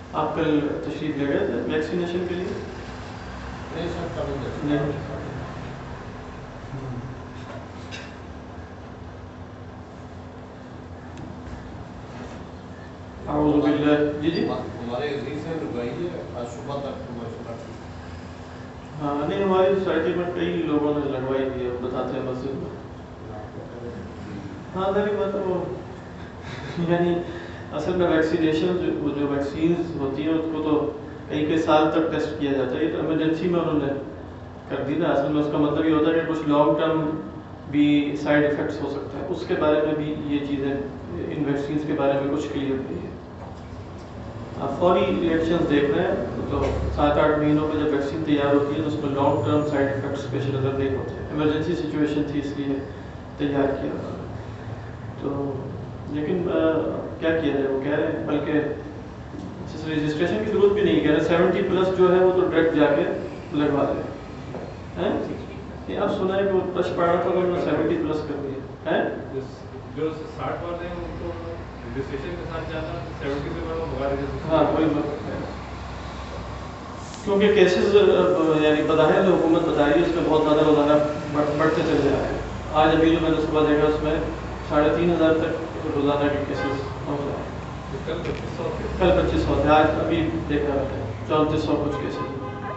آپ کل تشریف لے گئے تھے ویکسینیشن کے لیے؟ اعوذ باللہ. جی جی ہمارے عزیز سے لگائی ہے آج صبح تک. ہاں نہیں ہماری سوسائٹی میں کئی لوگوں نے لگوائی دی ہے، بتاتے ہیں مسجد میں. ہاں ظاہر بات ہے وہ یعنی اصل میں ویکسینیشن جو ویکسینز ہوتی ہیں اس کو تو کئی سال تک ٹیسٹ کیا جاتا ہے. یہ تو ایمرجنسی میں انہوں نے کر دی نا. اصل میں اس کا مطلب یہ ہوتا ہے کہ کچھ لانگ ٹرم بھی سائڈ افیکٹس ہو سکتے ہیں. اس کے بارے میں بھی یہ چیزیں ان ویکسینز کے بارے میں کچھ کلیئر نہیں ہے. آپ فوری ریئیکشنز دیکھ رہے ہیں تو 7-8 مہینوں میں جب ویکسین تیار ہوتی ہے تو اس میں لانگ ٹرم سائڈ افیکٹس پیش نظر نہیں ہوتے. ایمرجنسی سچویشن تھی اس لیے تیار کیا تھا. تو لیکن کیا کیا جائے، وہ کہہ رہے ہیں بلکہ رجسٹریشن کی ضرورت بھی نہیں. کہہ رہے 70+ جو ہے وہ تو ڈائریکٹ جا کے لگوا دیں. یہ آپ سنا ہے کہ وہ ٹچ پڑا تھا انہوں نے 70+ کر دیا ہے. جو 60 والے ہیں ان کو رجسٹریشن کے ساتھ جانا 70 سے بڑا ہاں کوئی کیونکہ کیسز یعنی بظاہر جو حکومت بتا رہی ہے اس میں بہت زیادہ روزانہ بڑھتے چلے جا رہے ہیں. آج ابھی جو میں نے صبح دیکھا اس میں 3,500 تک روزانہ کے کیسز پہنچ رہے ہیں. کل 2,500 تھے، آج ابھی دیکھا 3,400 کچھ کیسز.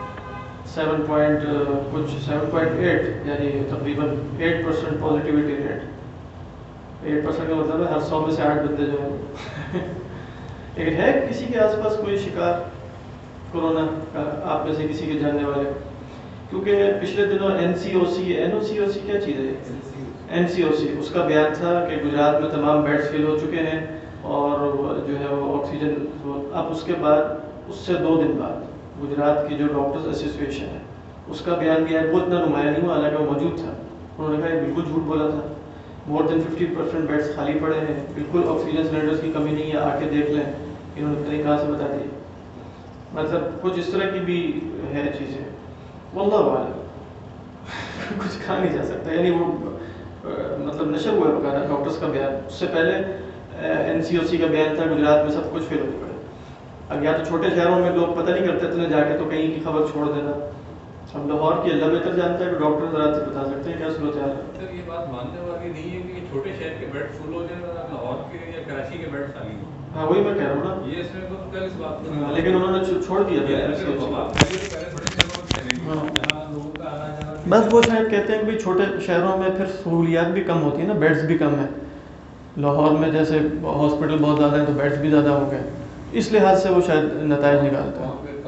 7.8 یعنی تقریباً 8% پازیٹیوٹی ریٹ. 8% کا مطلب ہے ہر 100 میں سے 8 بندے جو ہیں. لیکن ہے کسی کے آس پاس کوئی شکار کورونا کا آپ میں سے کسی کے جاننے والے؟ کیونکہ پچھلے دنوں NCOC کیا چیز ہے؟ NCOC اس کا بیان تھا کہ گجرات میں تمام بیڈز فل ہو چکے ہیں اور جو ہے وہ آکسیجن. اب اس کے بعد اس سے 2 دن بعد گجرات کی جو ڈاکٹرز ایسوسیشن ہے اس کا بیان دیا ہے. وہ اتنا نمایاں نہیں ہوا حالانکہ وہ موجود تھا. انہوں نے کہا یہ بالکل جھوٹ بولا تھا. مور دین 50% بیڈس خالی پڑے ہیں، بالکل آکسیجن سلنڈرز کی کمی نہیں ہے، آ کے دیکھ لیں. انہوں نے کہاں سے بتا دی. مطلب کچھ اس طرح کی بھی ہے چیزیں. واللہ اعلم کچھ کہا نہیں جا سکتا. یعنی وہ مطلب نشر ہوا ہے بقاعدہ ڈاکٹرز کا بیان. اس سے پہلے NCOC کا بیان تھا گجرات میں سب کچھ فیل ہو چکا ہے. اب یا تو چھوٹے شہروں میں لوگ پتہ نہیں کرتے اتنے جا کے تو کہیں کی خبر چھوڑ دینا. ہم لاہور کی اللہ بہتر جانتا ہے کہ ڈاکٹر ذرا سے بتا سکتے ہیں کیا صورت حال ہے. سر یہ بات ماننے والی نہیں ہے کہ چھوٹے شہر کے بیڈ فل ہو جائیں اور لاہور کے یا کراچی کے بیڈ خالی ہوں. ہاں وہی میں کہہ رہا ہوں نا. یہ اس میں تو کل اس بات میں لیکن انہوں نے چھوڑ دیا بس. وہ شاید کہتے ہیں کہ چھوٹے شہروں میں پھر سہولیات بھی کم ہوتی ہیں نا، بیڈز بھی کم ہیں. لاہور میں جیسے ہاسپٹل بہت زیادہ ہیں تو بیڈز بھی زیادہ ہوں گے، اس لحاظ سے وہ شاید نتائج نکالتا ہے.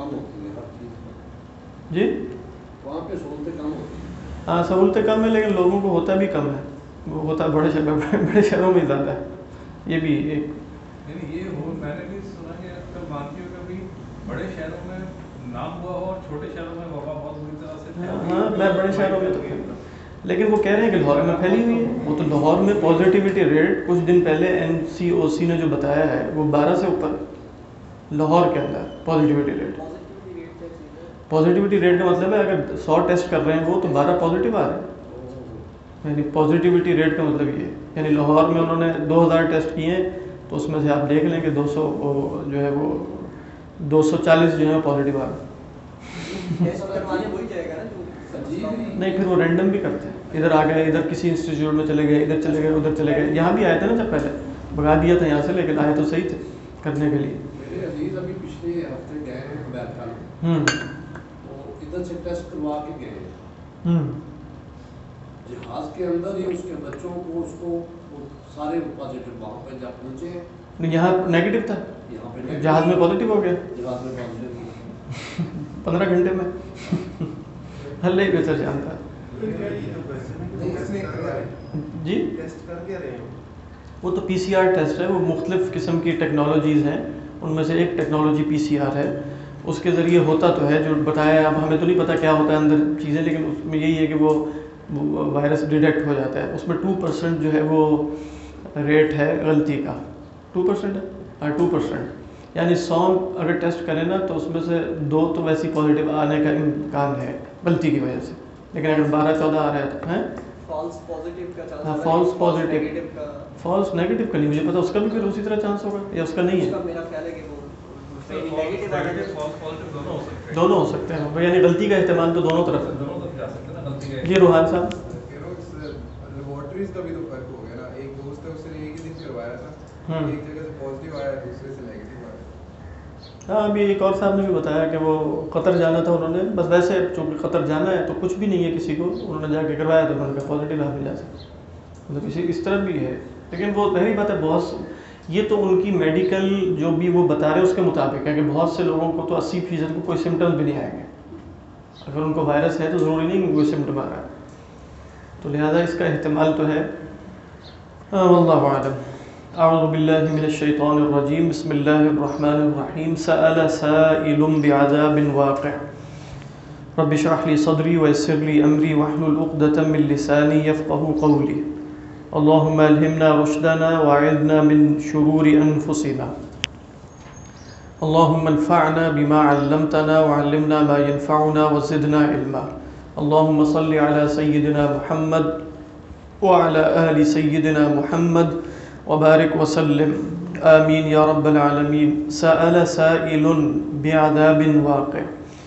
جی وہاں پہ سہولتیں کم ہوتی ہیں. ہاں سہولتیں کم ہیں لیکن لوگوں کو ہوتا بھی کم ہے. وہ ہوتا بڑے شہروں میں زیادہ ہے. یہ بھی ایک یہ ہو میں نے بھی سنا کہ اکثر بھارتیوں کا بھی بڑے شہروں میں نام ہوا ہو اور چھوٹے شہروں میں وبا بہت بری طرح سے. ہاں میں بڑے شہروں میں تو لیکن وہ کہہ رہے ہیں کہ لاہور میں پھیلی ہوئی ہے. وہ تو لاہور میں پازیٹیوٹی ریٹ کچھ دن پہلے NCOC نے جو بتایا ہے وہ 12 سے اوپر لاہور کے اندر پازیٹیوٹی ریٹ. پازیٹیوٹی ریٹ کا مطلب ہے اگر 100 ٹیسٹ کر رہے ہیں وہ تو 12 پازیٹیو آ رہے ہیں. یعنی پازیٹیوٹی ریٹ کا مطلب یہ ہے. یعنی لاہور میں انہوں نے 2,000 ٹیسٹ کیے ہیں تو اس میں سے آپ دیکھ لیں کہ 200 جو ہے وہ 240 جو ہے پازیٹیو آ رہے ہیں. نہیں پھر وہ رینڈم بھی کرتے ہیں. ادھر آ گئے، ادھر کسی انسٹیٹیوٹ میں چلے گئے، ادھر چلے گئے، ادھر چلے گئے. یہاں بھی آئے تھے نا جب پہلے بھگا دیا تھا یہاں سے، لیکن آئے تو صحیح تھے کرنے کے لیے. میرے عزیز ابھی پچھلے ہفتے گئے ہیں بیت تو ادھر سے ٹیسٹ کروا کے گئے. جہاز کے اندر ہی اس کے بچوں کو اس کو سارے پازیٹیو وہاں پہ جب پہنچے یہاں نیگیٹو تھا، جہاز میں پازیٹیو ہو گیا. جہاز میں پازیٹیو 15 گھنٹے میں اللہ ہی بہتر جانتا ہے. جی وہ تو PCR ٹیسٹ ہے. وہ مختلف قسم کی ٹیکنالوجیز ہیں، ان میں سے ایک ٹیکنالوجی PCR ہے. اس کے ذریعے ہوتا تو ہے جو بتایا ہے. اب ہمیں تو نہیں پتا کیا ہوتا ہے اندر چیزیں، لیکن اس میں یہی ہے کہ وہ وائرس ڈیٹیکٹ ہو جاتا ہے. اس میں 2% جو ہے وہ ریٹ ہے غلطی کا. 2% ہے، ہاں 2%. یعنی 100 اگر ٹیسٹ کریں نا تو اس میں سے 2 تو ویسی پازیٹیو آنے کا امکان ہے غلطی کی وجہ سے. لیکن اگر 12-14 آ رہا ہے تو فالس پازیٹیو کا چانس. ہاں فالس پازیٹیو، فالس نیگیٹو کا نہیں مجھے پتا. اس کا بھی پھر اسی طرح چانس ہوگا یا اس کا نہیں ہے؟ میرا خیال ہے کہ وہ دونوں ہو سکتے ہیں، یعنی غلطی کا احتمال تو دونوں طرف ہے، دونوں طرف جا سکتے ہیں نا غلطی کا. جی روحان صاحب. لیبورٹریز کا بھی تو فرق ہو گیا نا. ایک دوست ہے اس نے ایک ہی دن کروایا تھا، ایک جگہ سے پازیٹیو آیا دوسرے سے نیگیٹو آیا. ہاں ابھی ایک اور صاحب نے بھی بتایا کہ وہ قطر جانا تھا، انہوں نے بس ویسے چونکہ قطر جانا ہے تو کچھ بھی نہیں ہے کسی کو، انہوں نے جا کے کروایا تو انہوں نے کہا پازیٹیو آپ نہیں جا سکتے. مطلب اس طرح بھی ہے، لیکن وہ پہلی بات ہے بہت یہ تو ان کی میڈیکل جو بھی وہ بتا رہے ہیں اس کے مطابق ہے کہ بہت سے لوگوں کو تو 80% کو کوئی سمٹمز بھی نہیں آئیں گے. اگر ان کو وائرس ہے تو ضروری نہیں کہ کوئی سمٹم آ رہا ہے، تو لہذا اس کا احتمال تو ہے. واللہ اعلم. اعوذ باللہ من الشیطان الرجیم. بسم اللہ الرحمن الرحیم. سأل سائل بعذاب واقع. رب اشرح لي صدري ويسر لي امری واحلل عقدة من لسانی يفقهوا قولی. اللهم الهمنا رشدنا واعذنا من شرور انفسنا. اللهم انفعنا بما علمتنا وعلمنا ما ينفعنا وزدنا علما. اللهم صل على سيدنا محمد وعلى آل سيدنا محمد وبارك وسلم. آمین یا رب العالمین. سأل سائل بعذاب واقع.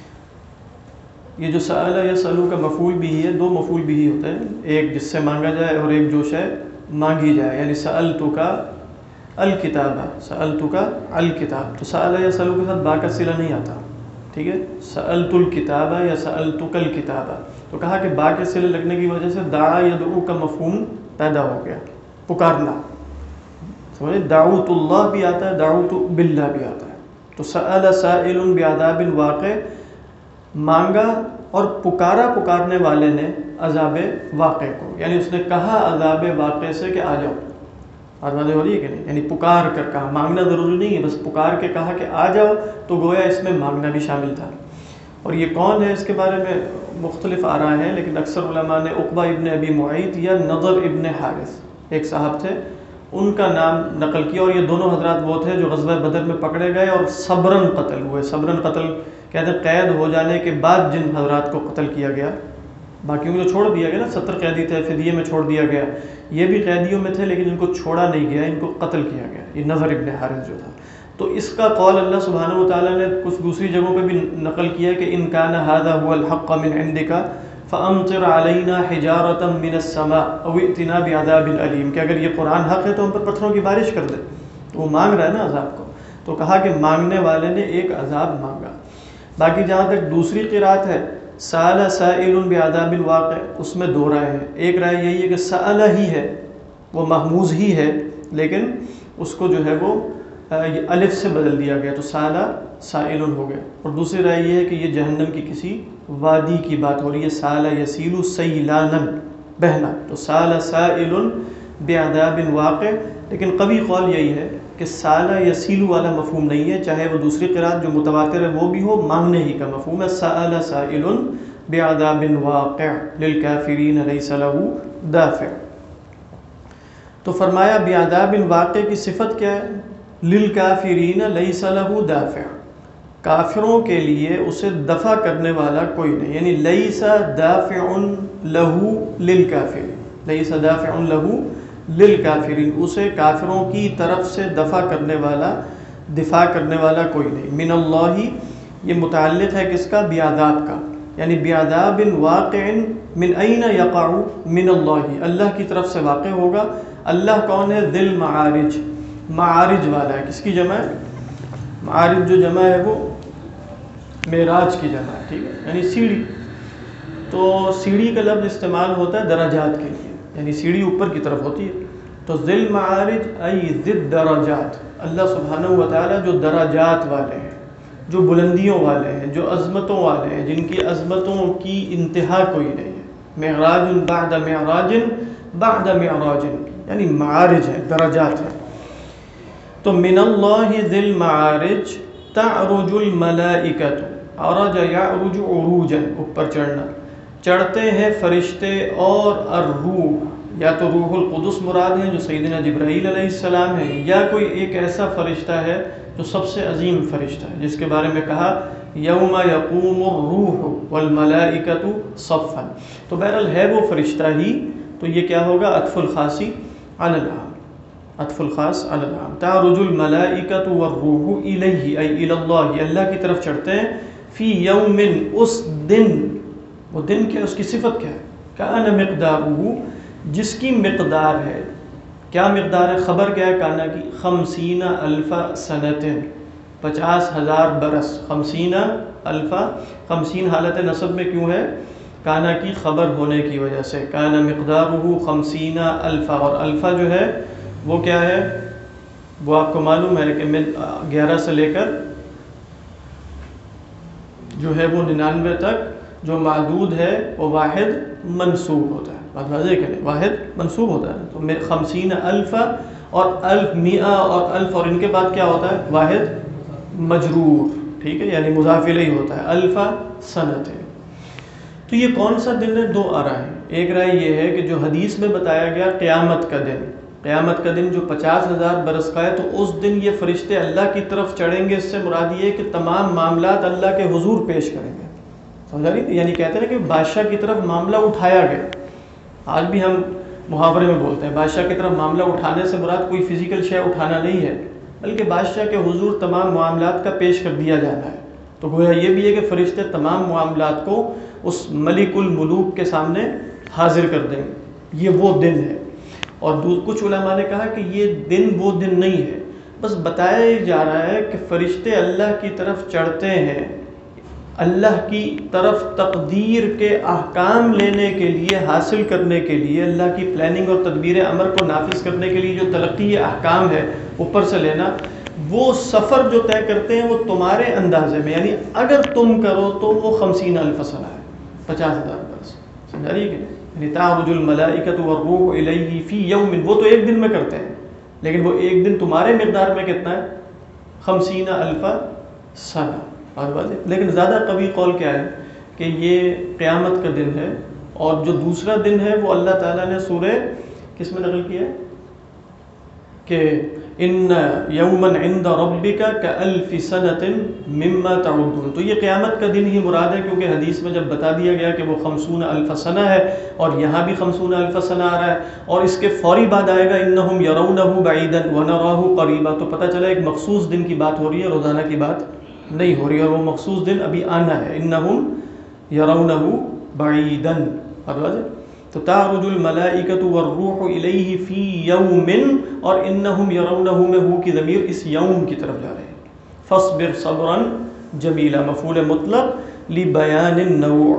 یہ جو سأل یسألو کا مفعول بھی ہے، دو مفعول بھی ہوتے ہیں، ایک جس سے مانگا جائے اور ایک جو شے مانگی جائے، یعنی سألتک الکتاب، سألتک الکتاب. تو سأل یسألو کے ساتھ با کا صلہ نہیں آتا، ٹھیک ہے. سألت الکتاب یا سألتک الکتاب، تو کہا کہ با کے صلہ لگنے کی وجہ سے دعا یدعو کا مفہوم پیدا ہو گیا، پکارنا. سمجھے، دعوت اللہ بھی آتا ہے، دعوت باللہ بھی آتا ہے. تو سأل سائل بعذاب واقع، مانگا اور پکارنے والے نے عذاب واقع کو، یعنی اس نے کہا عذاب واقع سے کہ آ جاؤ. آزادی ہو رہی ہے کہ نہیں، یعنی پکار کر کہا، مانگنا ضروری نہیں ہے، بس پکار کے کہا کہ آ جاؤ، تو گویا اس میں مانگنا بھی شامل تھا. اور یہ کون ہے اس کے بارے میں مختلف آراء ہیں، لیکن اکثر علماء نے عقبہ ابن ابی معیط یا نضر ابن حارث، ایک صاحب تھے، ان کا نام نقل کیا. اور یہ دونوں حضرات وہ تھے جو غزوہ بدر میں پکڑے گئے اور صبراً قتل ہوئے. صبراً قتل کہتے ہیں قید ہو جانے کے بعد جن حضرات کو قتل کیا گیا، باقیوں کو چھوڑ دیا گیا نا، 70 قیدی تھے، فدیے میں چھوڑ دیا گیا. یہ بھی قیدیوں میں تھے لیکن ان کو چھوڑا نہیں گیا، ان کو قتل کیا گیا. یہ نضر ابن حارث جو تھا. تو اس کا قول اللہ سبحانہ وتعالیٰ نے کچھ دوسری جگہوں پہ بھی نقل کیا کہ ان کان ھذا هو الحق من عندک فامطر علینا حجارۃ من السماء او ائتنا بعذاب علیم، کہ اگر یہ قرآن حق ہے تو ہم پر پتھروں کی بارش کر دے. تو وہ مانگ رہا ہے نا عذاب کو، تو کہا کہ مانگنے والے نے ایک عذاب مانگا. باقی جہاں تک دوسری قرات ہے سأل سائل بعذاب واقع، اس میں دو رائے ہیں. ایک رائے یہی ہے کہ سأل ہی ہے، وہ محموز ہی ہے، لیکن اس کو جو ہے وہ الف سے بدل دیا گیا تو سأل سائل ہو گیا. اور دوسری رائے یہ ہے کہ یہ جہنم کی کسی وادی کی بات ہو رہی ہے، سأل یسیل سیلانا، بہنا. تو سأل سائل بعذاب واقع. لیکن قوی قول یہی ہے کہ سأل یسیل والا مفہوم نہیں ہے، چاہے وہ دوسری قرات جو متواتر ہے وہ بھی ہو، مانگنے ہی کا مفہوم ہے. سأل سائل بعذاب واقع للکافرین لیس له دافع. تو فرمایا بعذاب واقع کی صفت کیا ہے؟ للکافرین لیس له دافع، کافروں کے لیے اسے دفع کرنے والا کوئی نہیں، یعنی لیس دافع له للکافرین، لیس دافع له للکافرین، اسے کافروں کی طرف سے دفع کرنے والا، دفاع کرنے والا کوئی نہیں. من اللہ، یہ متعلق ہے کس کا؟ بعذاب کا، یعنی بعذاب واقع من این یقع؟ من اللہ، اللہ کی طرف سے واقع ہوگا. اللہ کون ہے؟ ذی المعارج، معارج والا ہے. کس کی جمع ہے؟ معارج جو جمع ہے وہ معراج کی جمع ہے، ٹھیک ہے، یعنی سیڑھی. تو سیڑھی کا لفظ استعمال ہوتا ہے درجات کے لیے، یعنی سیڑھی اوپر کی طرف ہوتی ہے. تو ذی المعارج ای ذی الدرجات، اللہ سبحانہ و تعالیٰ جو درجات والے ہیں، جو بلندیوں والے ہیں، جو عظمتوں والے ہیں، جن کی عظمتوں کی انتہا کوئی نہیں ہے. معراج بعد معراج بعد معراج، یعنی معارج ہے، درجات ہیں. تو من اللہ ذی المعارج تعرج الملائکۃ، عرج یعرج عروجا، اوپر چڑھنا، چڑھتے ہیں فرشتے، اور الروح، یا تو روح القدس مراد ہیں جو سیدنا جبرائیل علیہ السلام ہیں، یا کوئی ایک ایسا فرشتہ ہے جو سب سے عظیم فرشتہ ہے جس کے بارے میں کہا یوم یقوم الروح والملائکۃ صفا. تو بہرحال ہے وہ فرشتہ ہی. تو یہ کیا ہوگا؟ عطف الخاصی علی العام. عطف الخاص علی العام. تعرج الملائکۃ والروح الیہ ای الی اللہ، اللہ کی طرف چڑھتے ہیں، فی یوم اس دن، وہ دن کیا، اس کی صفت کیا ہے، کان مقدارہ جس کی مقدار ہے، کیا مقدار ہے، خبر کیا ہے کانا کی، 50,000 سنۃ 50,000 برس، 50,000 50 حالت نصب میں کیوں ہے، کانا کی خبر ہونے کی وجہ سے، کانا مقدارہ 50,000، اور الفا جو ہے وہ کیا ہے، وہ آپ کو معلوم ہے کہ 11 سے لے کر جو ہے وہ 99 تک جو معدود ہے وہ واحد منصوب ہوتا ہے، بات واضح کریں، واحد منصوب ہوتا ہے. تو 50,000 اور 1,000 اور 1000 اور ان کے بعد کیا ہوتا ہے، واحد مجرور، ٹھیک ہے، یعنی مضاف الیہ ہوتا ہے، 1000 سنۃ. تو یہ کون سا دن ہے، دو آراء ہیں. ایک رائے یہ ہے کہ جو حدیث میں بتایا گیا قیامت کا دن، قیامت کا دن جو 50,000 برس کا ہے، تو اس دن یہ فرشتے اللہ کی طرف چڑھیں گے، اس سے مراد یہ ہے کہ تمام معاملات اللہ کے حضور پیش کریں گے. سمجھا رہی، یعنی کہتے ہیں کہ بادشاہ کی طرف معاملہ اٹھایا گیا. آج بھی ہم محاورے میں بولتے ہیں بادشاہ کی طرف معاملہ اٹھانے سے مراد کوئی فزیکل شے اٹھانا نہیں ہے، بلکہ بادشاہ کے حضور تمام معاملات کا پیش کر دیا جانا ہے. تو گویا یہ بھی ہے کہ فرشتے تمام معاملات کو اس ملک الملوک کے سامنے حاضر کر دیں گے. یہ وہ دن ہے. اور کچھ علماء نے کہا کہ یہ دن وہ دن نہیں ہے، بس بتایا جا رہا ہے کہ فرشتے اللہ کی طرف چڑھتے ہیں، اللہ کی طرف تقدیر کے احکام لینے کے لیے، حاصل کرنے کے لیے، اللہ کی پلاننگ اور تدبیر امر کو نافذ کرنے کے لیے جو تلقی احکام ہے اوپر سے لینا، وہ سفر جو طے کرتے ہیں وہ تمہارے اندازے میں، یعنی اگر تم کرو تو وہ 50,000 سنہ ہے، 50,000 برس. سمجھا رہی ہے کہ نہیں، تعرج الملائکۃ والروح الیہ فی یوم، وہ تو ایک دن میں کرتے ہیں، لیکن وہ ایک دن تمہارے مقدار میں کتنا ہے، 50,000 سنہ. لیکن زیادہ قوی قول کیا ہے کہ یہ قیامت کا دن ہے، اور جو دوسرا دن ہے وہ اللہ تعالیٰ نے سورہ کس میں نقل کیا ہے کہ ان یوما عند ربک کألف سنۃ مما تعدون. تو یہ قیامت کا دن ہی مراد ہے، کیونکہ حدیث میں جب بتا دیا گیا کہ وہ 50,000 سنہ ہے، اور یہاں بھی 50,000 سنہ آ رہا ہے، اور اس کے فوری بعد آئے گا انہم یرونہ بعیدا ونراہ قریبا. تو پتہ چلا ایک مخصوص دن کی بات ہو رہی ہے، روزانہ کی بات نہیں ہو رہی، اور وہ مخصوص دن ابھی آنا ہے. انہم یرونہ بعیدا. تو تعرج الملائکۃ والروح الیہ فی یوم، اور انہم یرونہ میں ہو کی ضمیر اس یوم کی طرف جا رہے ہیں. فاصبر صبرا جمیلا، مفعول مطلق لبیان النوع.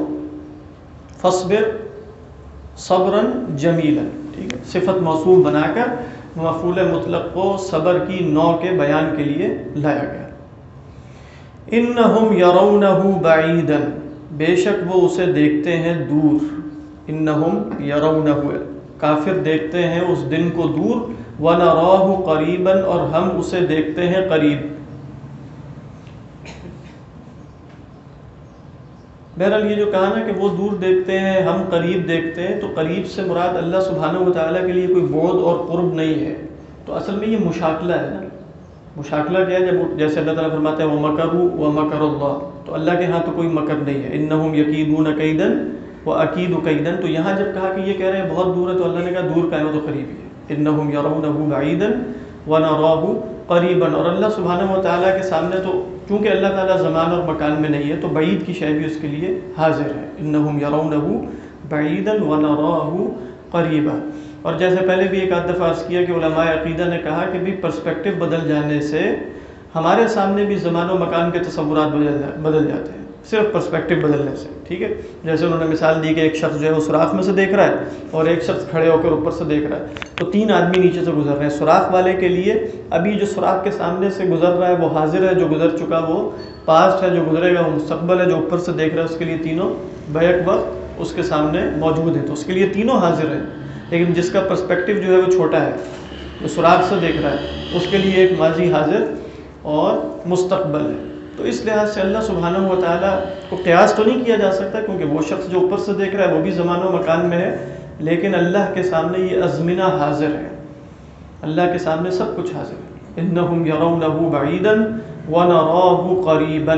فاصبر صبرا جمیلا، ٹھیک ہے، صفت موصوف بنا کر مفعول مطلق کو صبر کی نوع کے بیان کے لیے لایا گیا. انہم یرونہ بعیدا، بے شک وہ اسے دیکھتے ہیں دور. انہم یرونہ، کافر دیکھتے ہیں اس دن کو دور. ونراہ قریبا، اور ہم اسے دیکھتے ہیں قریب. بہرحال یہ جو کہا نا کہ وہ دور دیکھتے ہیں ہم قریب دیکھتے ہیں، تو قریب سے مراد اللہ سبحانہ و تعالیٰ کے لیے کوئی بعد اور قرب نہیں ہے. تو اصل میں یہ مشاکلہ ہے نا. مشاکلہ کیا ہے، جب جیسے اللہ تعالیٰ فرماتے ہیں وَمَكَرُوا وَمَكَرَ اللَّهُ، تو اللہ کے ہاں تو کوئی مکر نہیں ہے. انہم یکیدون کیدا واکید کیدا. تو یہاں جب کہا کہ یہ کہہ رہے ہیں بہت دور ہے، تو اللہ نے کہا دور کا ہے وہ تو قریب ہی ہے. انہم یرونہ بعیدا ونراہ قریبا. اور اللہ سبحانہ و تعالیٰ کے سامنے تو چونکہ اللہ تعالیٰ زمان اور مکان میں نہیں ہے، تو بعید کی شے بھی اس کے لیے حاضر ہے. انہم یرونہ بعیدا ونراہ قریبا. اور جیسے پہلے بھی ایک آدھ دفعہ عرض کیا کہ علماء عقیدہ نے کہا کہ بھی پرسپیکٹو بدل جانے سے ہمارے سامنے بھی زمان و مکان کے تصورات بدل جاتے ہیں، صرف پرسپیکٹو بدلنے سے. ٹھیک ہے، جیسے انہوں نے مثال دی کہ ایک شخص جو ہے وہ سوراخ میں سے دیکھ رہا ہے، اور ایک شخص کھڑے ہو کر اوپر سے دیکھ رہا ہے. تو 3 آدمی نیچے سے گزر رہے ہیں. سوراخ والے کے لیے ابھی جو سوراخ کے سامنے سے گزر رہا ہے وہ حاضر ہے، جو گزر چکا وہ پاسٹ ہے، جو گزرے گا وہ مستقبل ہے. جو اوپر سے دیکھ رہا ہے اس کے لیے تینوں بیک وقت اس کے سامنے موجود ہیں، تو اس کے لیے تینوں حاضر ہیں. لیکن جس کا پرسپیکٹو جو ہے وہ چھوٹا ہے، جو سوراخ سے دیکھ رہا ہے، اس کے لیے ایک ماضی حاضر اور مستقبل ہے. تو اس لحاظ سے اللہ سبحانہ و تعالیٰ کو قیاس تو نہیں کیا جا سکتا، کیونکہ وہ شخص جو اوپر سے دیکھ رہا ہے وہ بھی زمان و مکان میں ہے، لیکن اللہ کے سامنے یہ ازمنہ حاضر ہے. اللہ کے سامنے سب کچھ حاضر ہے. انہم یرونہ بعیدا ونراہ قریبا.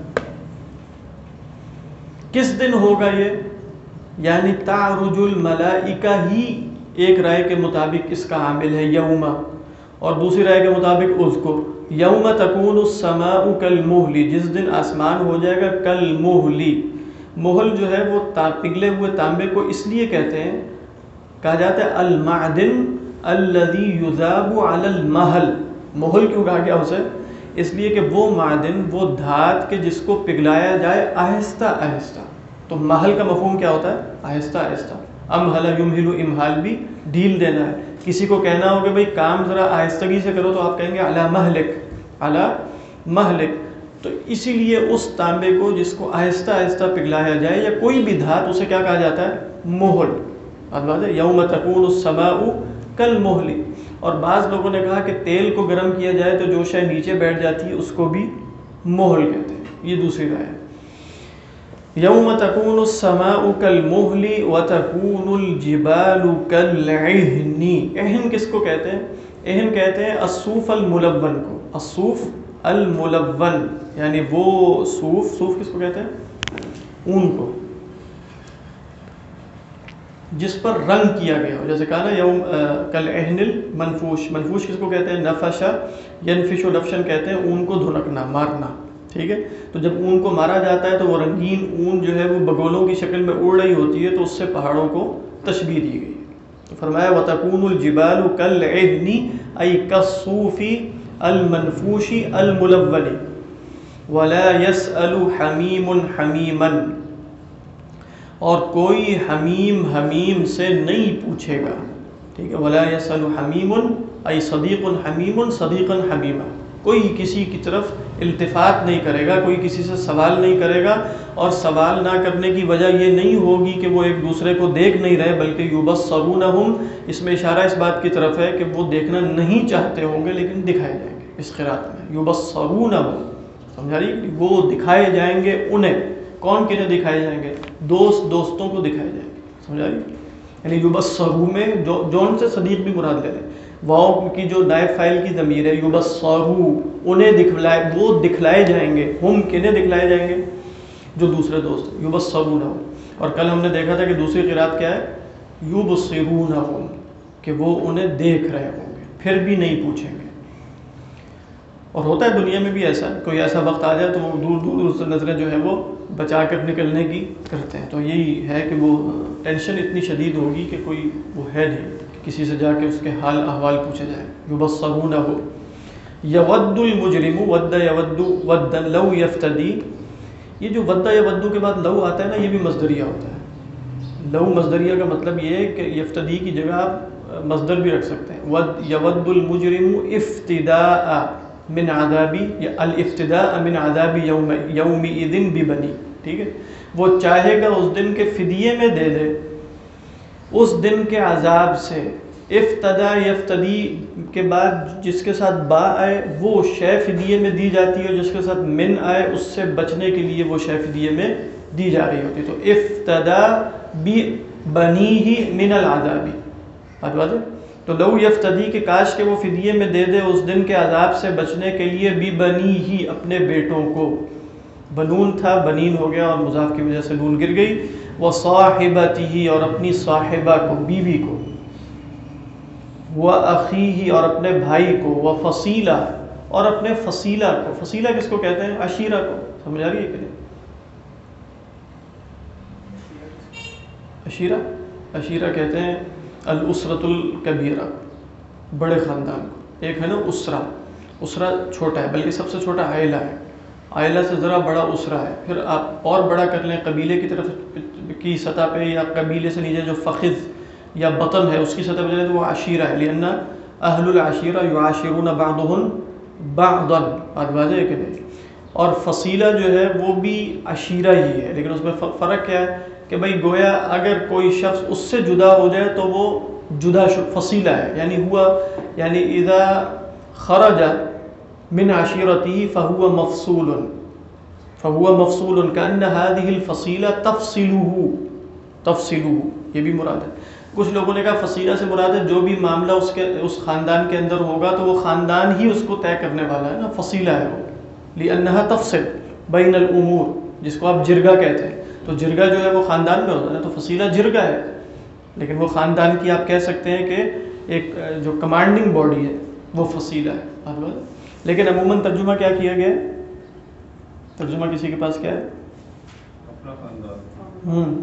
کس دن ہوگا یہ؟ یعنی تعرج الملائکہ ہی ایک رائے کے مطابق اس کا عامل ہے یوم، اور دوسری رائے کے مطابق اذکر یوم تکون السماء کالمہل، جس دن آسمان ہو جائے گا کالمہل. مہل جو ہے وہ پگھلے ہوئے تانبے کو اس لیے کہتے ہیں، کہا جاتا ہے المعدن الذی یذاب علی المہل. مہل کیوں کہا گیا اسے؟ اس لیے کہ وہ معدن، وہ دھات کہ جس کو پگھلایا جائے آہستہ آہستہ. تو محل کا مفہوم کیا ہوتا ہے؟ آہستہ آہستہ. امہل یمہل، امہال بھی ڈھیل دینا ہے. کسی کو کہنا ہو کہ بھئی کام ذرا آہستگی سے کرو تو آپ کہیں گے علی مہلک، علی مہلک. تو اسی لیے اس تانبے کو جس کو آہستہ آہستہ پگھلایا جائے یا کوئی بھی دھات، اسے کیا کہا جاتا ہے؟ مہل. بات ہے یوم تکون السماء کالمہل. اور بعض لوگوں نے کہا کہ تیل کو گرم کیا جائے تو جو شے نیچے بیٹھ جاتی ہے اس کو بھی مہل کہتے ہیں. یہ دوسری رائے ہے. یوم تکون السماء کالمہل وتکون الجبال کالعہن. عہن کس کو کہتے ہیں؟ عہن کہتے ہیں الصوف الملون کو. الصوف الملون یعنی وہ صوف کس کو کہتے ہیں؟ اون کو جس پر رنگ کیا گیا ہو. جیسے کہا نا یوم کالعہن المنفوش. منفوش کس کو کہتے ہیں؟ نفش ینفش نفشن کہتے ہیں اون کو دھنکنا، مارنا. ٹھیک ہے. تو جب اون کو مارا جاتا ہے تو وہ رنگین اون جو ہے وہ بگولوں کی شکل میں اڑ رہی ہوتی ہے، تو اس سے پہاڑوں کو تشبیہ دی گئی. تو فرمایا وَتَكُونُ الْجِبَالُ كَالْعِهْنِ أَيْ كَالصُّوفِ الْمَنْفُوشِ الْمُلَوَّنِ وَلَا يَسْأَلُ حَمِيمٌ حَمِيمًا. اور کوئی حمیم سے نہیں پوچھے گا. ٹھیک ہے. وَلَا يَسْأَلُ حَمِيمٌ أَيْ صَدِيقٌ حَمِيمٌ صَدِيقًا حَمِيمًا. کوئی کسی کی طرف التفات نہیں کرے گا، کوئی کسی سے سوال نہیں کرے گا. اور سوال نہ کرنے کی وجہ یہ نہیں ہوگی کہ وہ ایک دوسرے کو دیکھ نہیں رہے، بلکہ یبصرونہم، اس میں اشارہ اس بات کی طرف ہے کہ وہ دیکھنا نہیں چاہتے ہوں گے لیکن دکھائے جائیں گے. اس قرات میں یبصرونہم، سمجھا رہی؟ وہ دکھائے جائیں گے انہیں. کون کنہیں دکھائے جائیں گے؟ دوستوں کو دکھائے جائیں گے. سمجھا رہی؟ یعنی یبصرو میں جون سے صدیق بھی مراد لے لیں. واؤ کی جو نائب فاعل کی ضمیر ہے یبصرو، انہیں وہ دکھلائے جائیں گے. ہم کنہیں دکھلائے جائیں گے؟ جو دوسرے دوست یبصرونہم. اور کل ہم نے دیکھا تھا کہ دوسری قرات کیا ہے؟ یبصرونہم، کہ وہ انہیں دیکھ رہے ہوں گے پھر بھی نہیں پوچھیں گے. اور ہوتا ہے دنیا میں بھی ایسا، کوئی ایسا وقت آ جائے تو وہ دور سے نظریں جو ہے وہ بچا کر نکلنے کی کرتے ہیں. تو یہی ہے کہ وہ ٹینشن اتنی شدید ہوگی کہ کوئی وہ ہے نہیں کسی سے جا کے اس کے حال احوال پوچھے جائیں. یبصرونہ. یود المجرم، ود یود ودا لو یفتدی. یہ جو ود یود کے بعد لو آتا ہے نا، یہ بھی مصدریہ ہوتا ہے. لو مصدریہ کا مطلب یہ ہے کہ یفتدی کی جگہ آپ مصدر بھی رکھ سکتے ہیں. ود یود المجرم افتداء من عذابی، یا الافتداء من عذاب یومئذ ببنی. ٹھیک ہے. وہ چاہے گا اس دن کے فدیے میں دے دے اس دن کے عذاب سے. افتدا یفتدی کے بعد جس کے ساتھ با آئے وہ شے فدیے میں دی جاتی ہے، جس کے ساتھ من آئے اس سے بچنے کے لیے وہ شے فدیے میں دی جا رہی ہوتی ہے. تو افتدا بنیہ من العذاب. بات واضح؟ تو لو یفتدی کہ کاش کہ وہ فدیے میں دے دے اس دن کے عذاب سے بچنے کے لیے بنیہ اپنے بیٹوں کو. بنون تھا بنین ہو گیا اور مضاف کی وجہ سے نون گر گئی. وصاحبتہ، اور اپنی صاحبہ کو، بیوی کو. وَأَخِيهِ، اور اپنے بھائی کو. وَفَصِيلَةً، اور اپنے فصیلہ کو. فصیلہ کس کو کہتے ہیں؟ عشیرہ کو. سمجھ آ رہی ہے کہ نہیں؟ عشیرہ کہتے ہیں الاسرۃ الکبیرہ، بڑے خاندان کو. ایک ہے نا اسرہ چھوٹا ہے، بلکہ سب سے چھوٹا عائلہ ہے. عائلہ سے ذرا بڑا اسرہ ہے. پھر آپ اور بڑا کر لیں قبیلے کی طرف کی سطح پہ، یا قبیلے سے نیچے جو فخذ یا بطن ہے اس کی سطح پہ جائے تو وہ عشیرہ ہے. لأن اہل العشیرہ یعاشرون بعضهم بعضا. بات واضح ہے کہ نہیں؟ اور فصیلہ جو ہے وہ بھی عشیرہ ہی ہے، لیکن اس میں فرق کیا ہے کہ بھئی گویا اگر کوئی شخص اس سے جدا ہو جائے تو وہ جدا فصیلہ ہے. یعنی اذا خرج من عشیرته فهو مفصول كأن هذه الفصیلہ تفصیلہ. یہ بھی مراد ہے. کچھ لوگوں نے کہا فصیلہ سے مراد ہے جو بھی معاملہ اس خاندان کے اندر ہوگا تو وہ خاندان ہی اس کو طے کرنے والا ہے نا، فصیلہ ہے وہ. لأنها تفصل بین الامور، جس کو آپ جرگہ کہتے ہیں. تو جرگہ جو ہے وہ خاندان میں ہوتا ہے، تو فصیلہ جرگہ ہے. لیکن وہ خاندان کی آپ کہہ سکتے ہیں کہ ایک جو کمانڈنگ باڈی ہے وہ فصیلہ ہے. بات بات لیکن عموماً ترجمہ کیا کیا گیا ہے؟ ترجمہ کسی کے پاس کیا ہے؟ اپنا خاندان.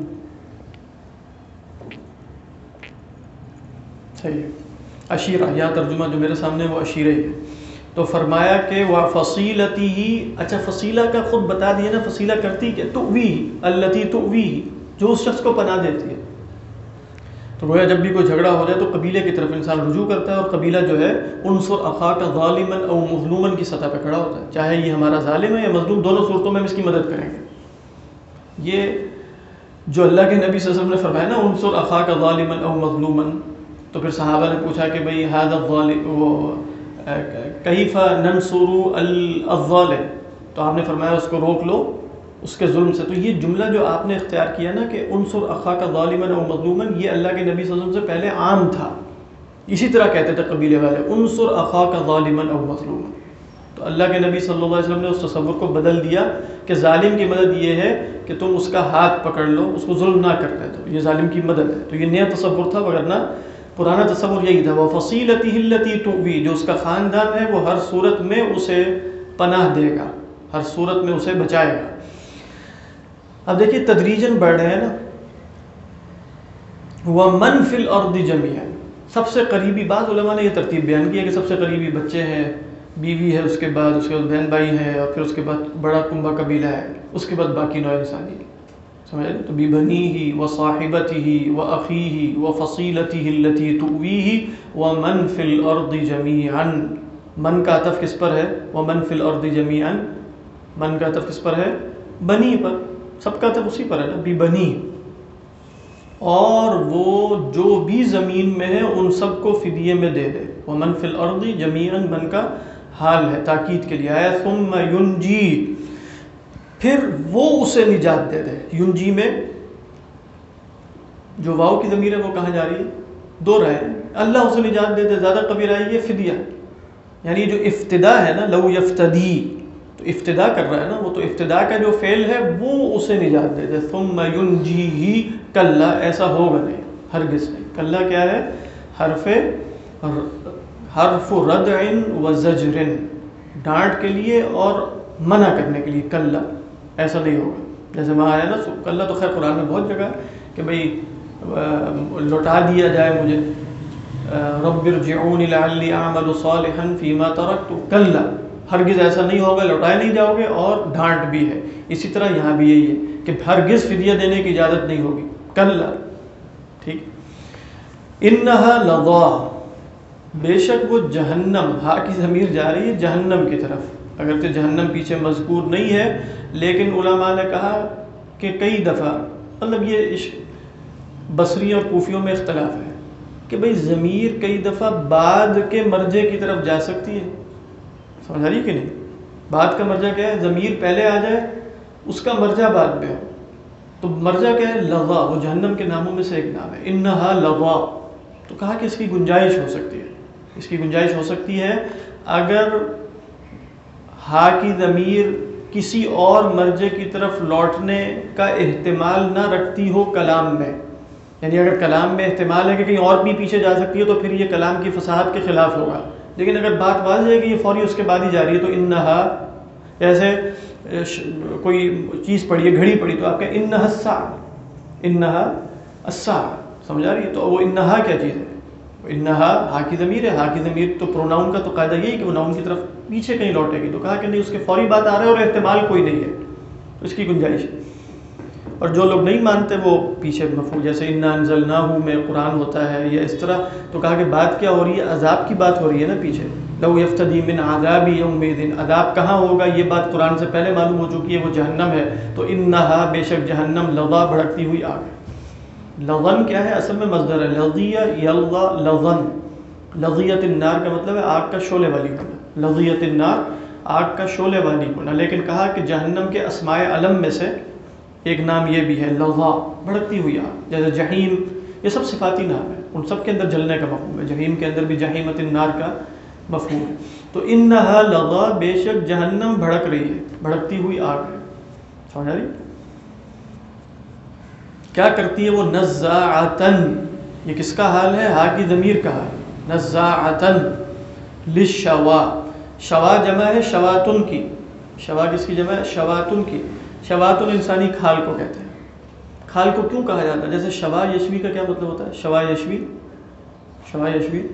صحیح. عشیرہ، یہاں ترجمہ جو میرے سامنے وہ عشیرہ ہی ہے. تو فرمایا کہ وہ فصیلتی ہی. اچھا فصیلہ کا خود بتا دیا نا، فصیلہ کرتی کیا؟ تؤوی التی تؤوی، جو اس شخص کو پناہ دیتی ہے. تو گویا جب بھی کوئی جھگڑا ہو جائے تو قبیلے کی طرف انسان رجوع کرتا ہے، اور قبیلہ جو ہے انصر اخاک ظالما او مظلوما کی سطح پہ کھڑا ہوتا ہے، چاہے یہ ہمارا ظالم ہے یا مظلوم، دونوں صورتوں میں ہم اس کی مدد کریں گے. یہ جو اللہ کے نبی صلی اللہ علیہ وسلم نے فرمایا نا انصر اخاک ظالما او مظلوما، تو پھر صحابہ نے پوچھا کہ بھئی ھذا الظالم کیف ننصر الظالم، تو آپ نے فرمایا اس کو روک لو اس کے ظلم سے. تو یہ جملہ جو آپ نے اختیار کیا نا کہ انصر اخاک ظالما او مظلوما، یہ اللہ کے نبی صلی اللہ علیہ وسلم سے پہلے عام تھا. اسی طرح کہتے تھے قبیلے والے انصر اخاک ظالما او مظلوما. تو اللہ کے نبی صلی اللہ علیہ وسلم نے اس تصور کو بدل دیا کہ ظالم کی مدد یہ ہے کہ تم اس کا ہاتھ پکڑ لو، اس کو ظلم نہ کرتے، تو یہ ظالم کی مدد ہے. تو یہ نیا تصور تھا، وگرنہ پرانا تصور یہی تھا وَفَصِيلَتِهِ الَّتِي تُؤْوِي، جو اس کا خاندان ہے وہ ہر صورت میں اسے پناہ دے گا، ہر صورت میں اسے بچائے گا. اب دیکھیے تدریجاً بڑھ رہے ہیں نا. وَمَنْ فِي الْأَرْضِ جَمِيعًا، سب سے قریبی، بعض علماء نے یہ ترتیب بیان کی ہے کہ سب سے قریبی بچے ہیں، بیوی ہے، اس کے بعد بہن بھائی ہیں، اور پھر اس کے بعد بڑا کنبہ قبیلہ ہے، اس کے بعد باقی نوع انسانی. سمجھ رہے؟ تو بِبَنِيهِ وَصَاحِبَتِهِ وَأَخِيهِ وَفَصِيلَتِهِ الَّتِي تُؤْوِيهِ وَمَنْ فِي الْأَرْضِ جَمِيعًا. من کا عطف کس پر ہے؟ وَمَنْ فِي الْأَرْضِ جَمِيعًا. من کا عطف کس پر ہے؟ بنی پر. سب کا عطف اسی پر ہے نا، بِبَنِي. اور وہ جو بھی زمین میں ہے ان سب کو فدیے میں دے دے. وَمَنْ فِي الْأَرْضِ جَمِيعًا من کا حال ہے، تاکید کے لیے آیا. ثُمَّ يُنْجِي، پھر وہ اسے نجات دے دے. ینجی میں جو واو کی ضمیر ہے وہ کہاں جا رہی ہے؟ دو رائے. اللہ اسے نجات دے دے، زیادہ قبیل آئی ہے فدیہ، یعنی جو افتدا ہے نا، لو یفتدی، تو افتدا کر رہا ہے نا وہ، تو ابتدا کا جو فعل ہے وہ اسے نجات دے دے. ثم ینجیہ، کلا ایسا ہوگا نہیں، ہرگز نہیں. کلا کیا ہے؟ حرف ردع و زجر، ڈانٹ کے لیے اور منع کرنے کے لیے. کلا ایسا نہیں ہوگا. جیسے وہاں آیا نا کلا، تو خیر قرآن میں بہت جگہ ہے کہ بھئی لوٹا دیا جائے مجھے، رب ارجعون لعلی اعمل صالحا فیما ترکت. کلا ہرگز ایسا نہیں ہوگا، لوٹائے نہیں جاؤ گے، اور ڈانٹ بھی ہے. اسی طرح یہاں بھی یہی ہے کہ ہرگز فدیہ دینے کی اجازت نہیں ہوگی. کلا، ٹھیک. انہا لظا، بے شک وہ جہنم، ہا کی ضمیر جا رہی ہے جہنم کی طرف، اگرچہ جہنم پیچھے مذکور نہیں ہے، لیکن علماء نے کہا کہ کئی دفعہ، مطلب یہ بصری اور کوفیوں میں اختلاف ہے کہ بھئی ضمیر کئی دفعہ بعد کے مرجع کی طرف جا سکتی ہے. سمجھ رہی کہ نہیں؟ بعد کا مرجع کیا ہے؟ ضمیر پہلے آ جائے، اس کا مرجع بعد میں ہو. تو مرجع کیا ہے؟ لظا، وہ جہنم کے ناموں میں سے ایک نام ہے. انہا لظا. تو کہا کہ اس کی گنجائش ہو سکتی ہے، اس کی گنجائش ہو سکتی ہے اگر ہا کی ضمیر کسی اور مرجع کی طرف لوٹنے کا احتمال نہ رکھتی ہو کلام میں. یعنی اگر کلام میں احتمال ہے کہ کہیں اور بھی پیچھے جا سکتی ہے تو پھر یہ کلام کی فصاحت کے خلاف ہوگا. لیکن اگر بات واضح ہے کہ یہ فوری اس کے بعد ہی جا رہی ہے، تو انہا، جیسے کوئی چیز پڑھی ہے، گھڑی پڑھی، تو آپ کہیں انہا الساعہ، انہا الساعہ. سمجھ آ رہی ہے؟ تو وہ انہا کیا چیز ہے؟ انہا ہا کی ضمیر ہے. ہا کی ضمیر تو پروناؤن کا تو قاعدہ یہی کہ وہ ناؤن کی طرف پیچھے کہیں لوٹے گی. تو کہا کہ نہیں، اس کے فوری بات آ رہا ہے اور احتمال کوئی نہیں ہے، اس کی گنجائش ہے. اور جو لوگ نہیں مانتے وہ پیچھے مفعول، جیسے انا انزلناہ میں قرآن ہوتا ہے یا اس طرح، تو کہا کہ بات کیا ہو رہی ہے؟ عذاب کی بات ہو رہی ہے نا پیچھے. لو یفتدی من عذاب یومئذ، عذاب کہاں ہوگا یہ بات قرآن سے پہلے معلوم ہو چکی ہے، وہ جہنم ہے. تو انہا، بے شک جہنم، لظا، بھڑکتی ہوئی آگ ہے. لظن کیا ہے؟ اصل میں مصدر ہے، لظیہ یلظا لظن. لظیۃ النار کا مطلب ہے آگ کا شعلے والی ہونا. لظیۃ النار، آگ کا شعلے والی ہونا. لیکن کہا کہ جہنم کے اسماء علم میں سے ایک نام یہ بھی ہے، لظا، بھڑکتی ہوئی آگ. جیسے جہیم، یہ سب صفاتی نام ہے، ان سب کے اندر جلنے کا مفہوم ہے. جہیم کے اندر بھی جہیمۃ النار کا مفہوم ہے. تو انہا لظا، بے شک جہنم بھڑک رہی ہے، بھڑکتی ہوئی آگ ہے. سمجھ رہی؟ کیا کرتی ہے وہ؟ نزاعتن، یہ کس کا حال ہے؟ ہا کی ضمیر کا حال. نزاعتن، للشوا، شوا جمع ہے شواتن کی، شوا کس کی جمع ہے؟ شواتن کی. شواتن انسانی کھال کو کہتے ہیں. کھال کو کیوں کہا جاتا ہے؟ جیسے شوا یشوی کا کیا مطلب ہوتا ہے؟ شوا یشوی، شوا یشوی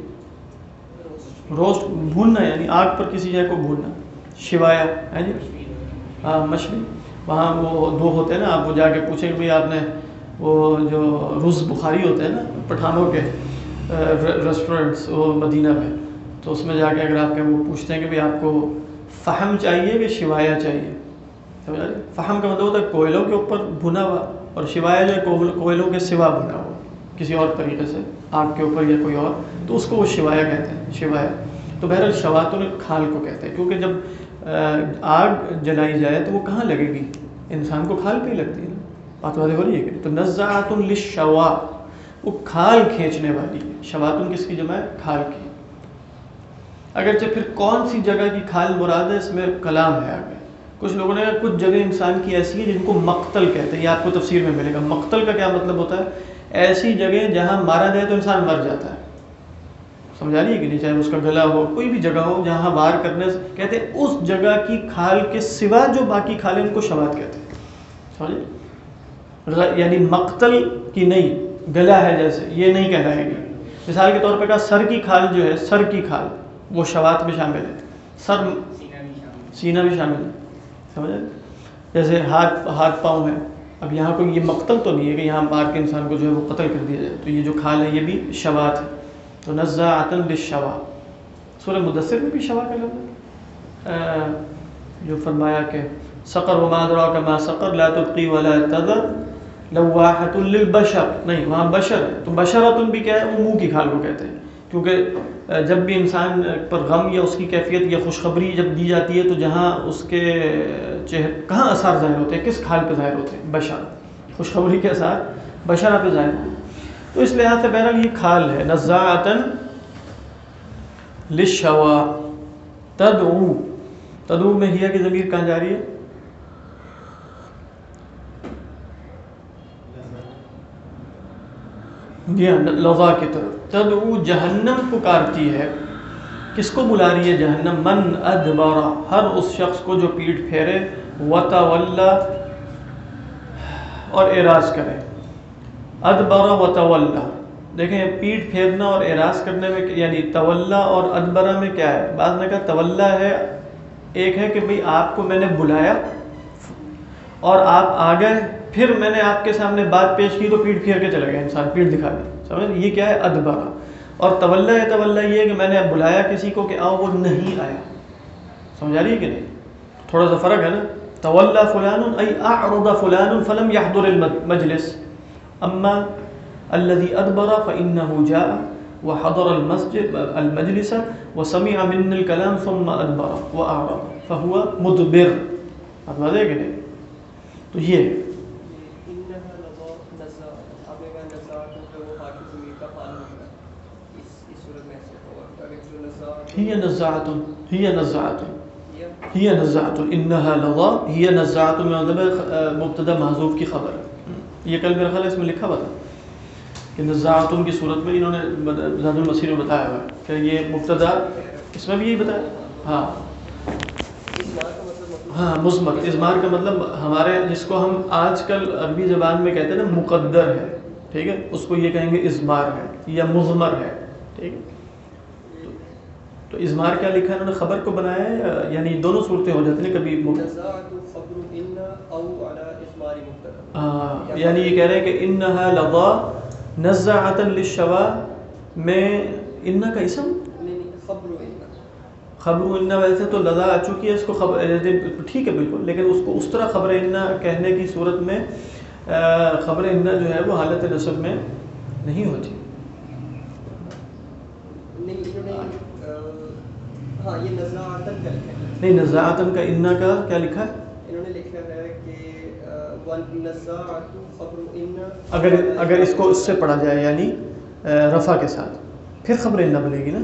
روسٹ، بھوننا، یعنی آگ پر کسی جگہ کو بھوننا. شوایا ہے جی، ہاں مچھلی. وہاں وہ دو ہوتے ہیں نا، آپ وہ جا کے پوچھیں کہ بھئی آپ نے وہ جو روز بخاری ہوتے ہیں نا پٹھانوں کے ریسٹورنٹس وہ مدینہ میں، تو اس میں جا کے اگر آپ کے وہ پوچھتے ہیں کہ بھئی آپ کو فہم چاہیے کہ شوایا چاہیے، سمجھا جی؟ فہم کا مطلب ہوتا ہے کوئلوں کے اوپر بھنا ہوا، اور شوایا جو ہے کوئلوں کے سوا بھنا ہوا کسی اور طریقے سے آگ کے اوپر یا کوئی اور، تو اس کو وہ شوایا کہتے ہیں. شوایا تو بہرحال شواتن کھال کو کہتے ہیں، کیونکہ جب آگ جلائی جائے تو وہ کہاں لگے گی؟ انسان کو کھال پہ ہی لگتی ہے نا. بات واضح ہو رہی ہے کہ تو نزاعۃ للشوا، وہ کھال کھینچنے والی. شواتن کس کی جمع ہے؟ کھال کی. اگرچہ پھر کون سی جگہ کی کھال مراد ہے اس میں کلام ہے آگے. کچھ لوگوں نے کچھ جگہ انسان کی ایسی ہے جن کو مقتل کہتے ہیں، یہ آپ کو تفسیر میں ملے گا. مقتل کا کیا مطلب ہوتا ہے؟ ایسی جگہ جہاں مارا جائے تو انسان مر جاتا ہے. سمجھا رہی ہے کہ نہیں؟ چاہے اس کا گلا ہو، کوئی بھی جگہ ہو جہاں وار کرنے سے کہتے ہیں اس جگہ کی کھال کے سوا جو باقی کھالیں ان کو شوات کہتے ہیں. سمجھے؟ یعنی مقتل کی نہیں، گلا ہے جیسے یہ نہیں کہلائے گی. مثال کے طور پہ کہا سر کی کھال جو ہے، سر کی کھال وہ شوات میں شامل ہے. سر سینہ بھی شامل ہے. سمجھے؟ جیسے ہاتھ پاؤں ہے. اب یہاں کوئی یہ مقتل تو نہیں ہے کہ یہاں مار کے انسان کو جو ہے وہ قتل کر دیا جائے، تو یہ جو کھال ہے یہ بھی شوات ہے. تو نزاعۃ للشوا. سورہ مدثر میں بھی شوا کا لفظ ہے، جو فرمایا کہ سقر وما ادراک ما سقر لا تبقی ولا تذر لواحۃ للبشر. نہیں، وہاں بشر ہے. تو بشرۃ بھی کیا ہے؟ وہ منہ کی کھال کو کہتے ہیں، کیونکہ جب بھی انسان پر غم یا اس کی کیفیت یا خوشخبری جب دی جاتی ہے تو جہاں اس کے چہرے کہاں اثار ظاہر ہوتے ہیں؟ کس کھال پہ ظاہر ہوتے ہیں؟ بشر. خوشخبری کے اثار بشرہ پہ ظاہر ہوتے ہیں. تو اس لحاظ سے بہرحال یہ کھال ہے. نزاعۃ للشوا. تدعو، تدعو میں ہیا کی ضمیر کہاں جا رہی ہے؟ لظا کی طرف. تدعو جہنم پکارتی ہے. کس کو بلا رہی ہے جہنم؟ من ادبر، ہر اس شخص کو جو پیٹھ پھیرے، وتولا اور اعراض کرے. ادبر وتولا، دیکھیں پیٹھ پھیرنا اور اعراض کرنے میں یعنی تولا اور ادبرہ میں کیا ہے؟ بعض نے کہا تولا ہے، ایک ہے کہ بھئی آپ کو میں نے بلایا اور آپ آ گئے، پھر میں نے آپ کے سامنے بات پیش کی تو پیٹھ پھیر کے چلا گیا انسان، پیٹھ دکھا دی. سمجھ؟ یہ کیا ہے؟ ادبرہ. اور تولا یہ ہے کہ میں نے بلایا کسی کو کہ آؤ، وہ نہیں آیا. سمجھا رہی ہے کہ نہیں؟ تھوڑا سا فرق ہے نا. تولا فلان ای اعرض فلان فلم يحضر المجلس، اما الذي ادبر فانه جاء وحضر المجلس وسمع من الكلام ثم ادبر واعرض فهو مدبر. بات واضح ہے کہ نہیں؟ تو یہ هي نزاعة انها لظى. هي نزاعة میں مطلب مبتدا محذوف کی خبر ہے. یہ کل میرا خیال ہے اس میں لکھا ہوا تھا کہ نزاعة کی صورت میں انہوں نے زاد المسیر میں بتایا ہوا ہے کہ یہ مبتدا، اس میں بھی یہی بتایا. ہاں مثبت. اضمار کا مطلب ہمارے جس کو ہم آج کل عربی زبان میں کہتے ہیں نا مقدر ہے، ٹھیک ہے، اس کو یہ کہیں گے اضمار ہے یا مضمر ہے. ٹھیک ہے، تو اضمار کیا لکھا ہے انہوں نے؟ خبر کو بنایا ہے، یعنی دونوں صورتیں ہو جاتی ہیں کبھی یعنی یہ کہہ رہے ہیں کہ انہا لظى نزاعۃ للشوا میں انہا کا اسم خبر انہا، ویسے تو لظا آ چکی ہے، اس کو خبر ٹھیک ہے بالکل، لیکن اس کو اس طرح خبر انہا کہنے کی صورت میں خبر انہا جو ہے وہ حالت نصب میں نہیں ہوتی. نہیں، نزاعتن کا انہا کا کیا لکھا ہے؟ انہوں نے لکھا ہے کہ اگر اس کو اس سے پڑھا جائے یعنی رفع کے ساتھ، پھر خبر انہا بنے گی نا.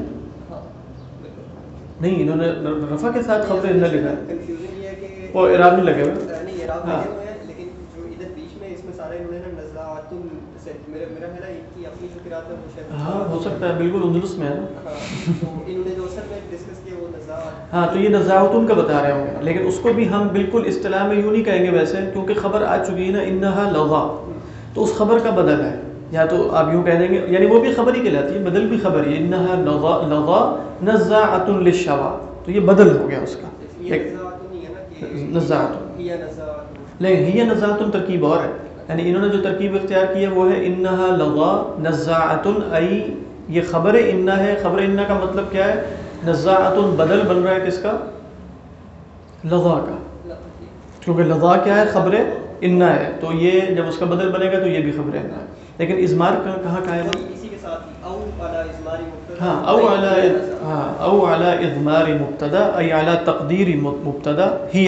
نہیں، انہوں نے رفع کے ساتھ خبر انہا لکھا ہے، وہ اعراب نہیں لگے ہوئے. لیکن جو ادھر بیچ میں اس میں سارے انہوں نے نا نزاعتن سے میرا خیال ہے ان کی اپنی جو قرات ہے وہ شاید ہاں ہو سکتا ہے، بالکل اندلس میں ہے نا. تو انہوں نے جو اصل میں ڈسکس کیا وہ نزاعت. ہاں تو یہ نزاعتن کا بتا رہے ہوں گے، لیکن اس کو بھی ہم بالکل اصطلاح میں یوں نہیں کہیں گے ویسے، کیونکہ خبر آ چکی ہے نا انہا لظا، تو اس خبر کا بدل ہے، یا تو آپ یوں کہہ دیں گے، یعنی وہ بھی خبر ہی کہلاتی ہے، بدل بھی خبر ہی، انہا لظا نزاعۃ للشوا، تو یہ بدل ہو گیا اس کا. یہ نزاعتن نہیں ہے نا کہ نزاعتن، یہ نزاعتن، نہیں ہی نزاعتن ترکیب اور ہے، یعنی انہوں نے جو ترکیب اختیار کی ہے وہ ہے انہا لظا نزاعتن، ای یہ خبر انہ ہے. خبر انہ کا مطلب کیا ہے؟ نزاعتن بدل بن رہا ہے کس کا؟ لظا کا، کیونکہ لظا کیا ہے؟ خبر انہ ہے، تو یہ جب اس کا بدل بنے گا تو یہ بھی خبر انہ ہے. لیکن ازمار کہاں کا ہے؟ اسی کے ساتھ ہی او علی ازمار مبتدا، ہاں او علی اضمار مبتدا ای علی تقدیر مبتدا ہی.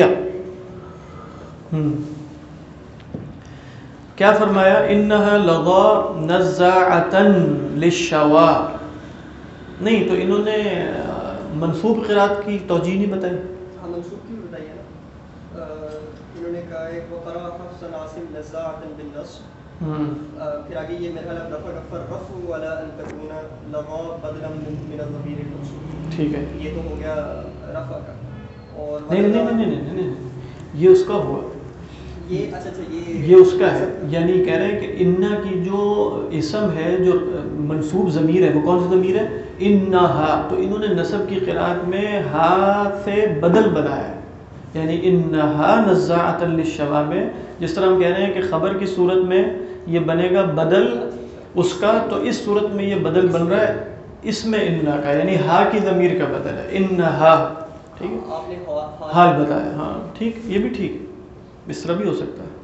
کیا فرمایا؟ انہا لظا نزاعتن للشوا. نہیں تو انہوں نے منصوب قرات کی توجیہ نہیں بتائی. ہاں منصوب کی بتائیے نا، انہوں نے کہا ہے وقرأ حفص عاصم نزاعتن بالنصب، پھر آگے یہ میرا خیال رفع رفع علی ان تكون لظا بدلا من الضمیر المنصوب. ٹھیک ہے، یہ تو ہو گیا رفع کا. اور نہیں یہ اس کا ہوا، یہ اچھا یہ اس کا ہے، یعنی کہہ رہے ہیں کہ انہ کی جو اسم ہے، جو منصوب ضمیر ہے، وہ کون سی ضمیر ہے؟ انہا. تو انہوں نے نصب کی قرات میں ہا سے بدل بنایا، یعنی انہا نزاعۃ للشوا میں جس طرح ہم کہہ رہے ہیں کہ خبر کی صورت میں یہ بنے گا بدل اس کا، تو اس صورت میں یہ بدل بن رہا ہے اس میں انہا کا، یعنی ہا کی ضمیر کا بدل ہے انہا. ٹھیک ہے، آپ نے حال بتایا. ہاں ٹھیک، یہ بھی ٹھیک ہے، اس طرح بھی ہو سکتا ہے.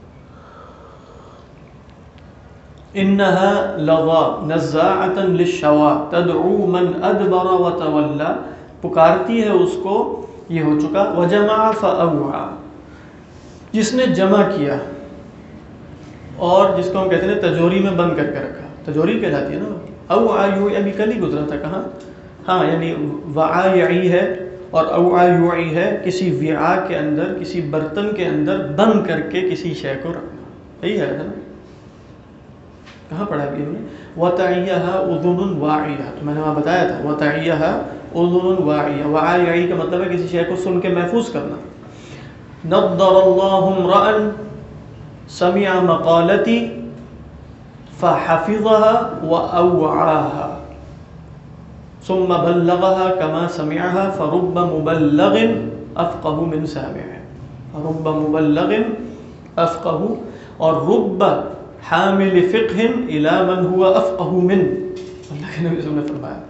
انہا لظا نزاعۃ للشوا تدعو من ادبر وتولى، پکارتی ہے اس کو، یہ ہو چکا. وجمع فاوعى، جس نے جمع کیا اور جس کو ہم کہتے ہیں تجوری میں بند کر کے رکھا، تجوری کہلاتی ہے نا. اوعى یوں ابھی کل ہی گزرا تھا کہاں، ہاں یعنی وعا یعی ہے اور اوعى یوعی ہے، کسی وعاء کے اندر، کسی برتن کے اندر بند کر کے کسی شے کو رکھنا. یہی ہے نا، کہاں پڑھا ہے ہم نے؟ وَتَعِيَّهَا أُذُنٌ وَاعِيَةٌ، تو میں نے وہاں بتایا تھا وَتَعِيَّهَا أُذُنٌ وَاعِيَةٌ. وعاء یعی کا مطلب ہے کسی شے کو سن کے محفوظ کرنا. نَضَّرَ اللَّهُ امْرَأً سَمِعَ مَقَالَتِي فَحَفِظَهَا وَأَوْعَاهَا ثم بلغها كما سمعها فرب مبلغ افقه من سامع، رب مبلغ افقه، اور رب حامل فقہ الى من هو افقه من، اللہ کے نبی صلی اللہ علیہ وسلم نے فرمایا.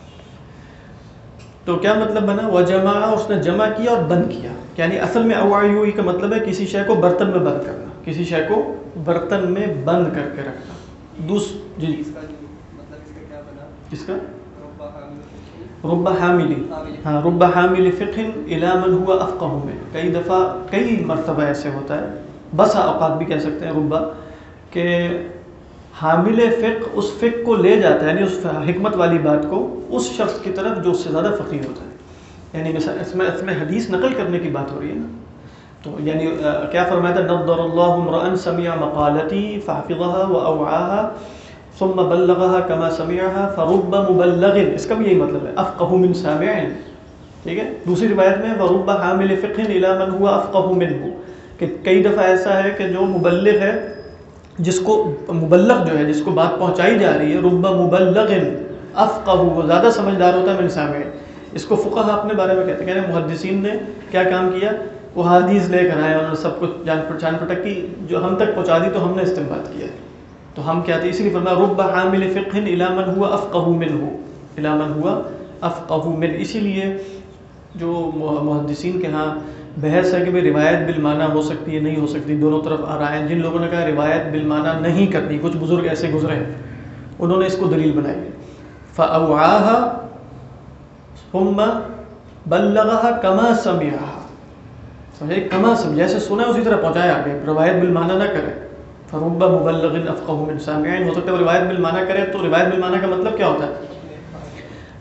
تو کیا مطلب بنا؟ وجمع، اس نے جمع کیا اور بند کیا، یعنی اصل میں اوعیوی کا مطلب ہے کسی شے کو برتن میں بند کرنا، کسی شے کو برتن میں بند کر کے رکھنا. جی اس کا مطلب اس کا کیا بنا؟ کس کا؟ رب حامل، ہاں رب حامل فقہ الی من هو افقہ من. کئی دفعہ کئی مرتبہ ایسے ہوتا ہے، بس اوقات بھی کہہ سکتے ہیں ربا، کہ حامل فقہ اس فقہ کو لے جاتا ہے، یعنی اس حکمت والی بات کو اس شخص کی طرف جو اس سے زیادہ فقیہ ہوتا ہے. یعنی مثلا اس میں حدیث نقل کرنے کی بات ہو رہی ہے نا، تو یعنی کیا فرمایا تھا؟ نضر اللہ امرأ سمع مقالتی فحفظها واوعاها ثم بلغها كما سمعها فرب مبلغ، اس کا بھی یہی مطلب ہے افقہ من سامع. ٹھیک ہے، دوسری روایت میں ورب حامل فقہ الى من هو افقہ منه، کہ کئی دفعہ ایسا ہے کہ جو مبلغ ہے، جس کو مبلغ جو ہے جس کو بات پہنچائی جا رہی ہے، رب مبلغ افقہ، وہ زیادہ سمجھدار ہوتا ہے من سامع. اس کو فقہ اپنے بارے میں کہتے ہیں، کہ محدثین نے کیا کام کیا؟ وہ حدیث لے کر آئے، انہوں نے سب کچھ جان پٹک کی، جو ہم تک پہنچا دی تو ہم نے استنباط کیا ہے. تو ہم کیا تھے؟ اسی لیے فرمایا رب حامل فقہ الی من هو افقہ منه، الی من هو افقہ من. اسی لیے جو محدثین کے ہاں بحث ہے کہ بھئی روایت بالمعنی ہو سکتی ہے نہیں ہو سکتی، دونوں طرف آ رہا ہے. جن لوگوں نے کہا روایت بالمعنی نہیں کرنی، کچھ بزرگ ایسے گزرے ہیں، انہوں نے اس کو دلیل بنائی ہے. فَأَوْعَاهَا ثُمَّ بَلَّغَهَا كَمَا سَمِعَهَا، سمجھے؟ کما سمجھے، جیسے سنا اسی طرح پہنچایا آگے، روایت بالمعنی نہ کرے. فرب مبلغ افقہ من سامع، ہو سکتا ہے روایت بالمعنی کرے، تو روایت بالمعنی کا مطلب کیا ہوتا ہے؟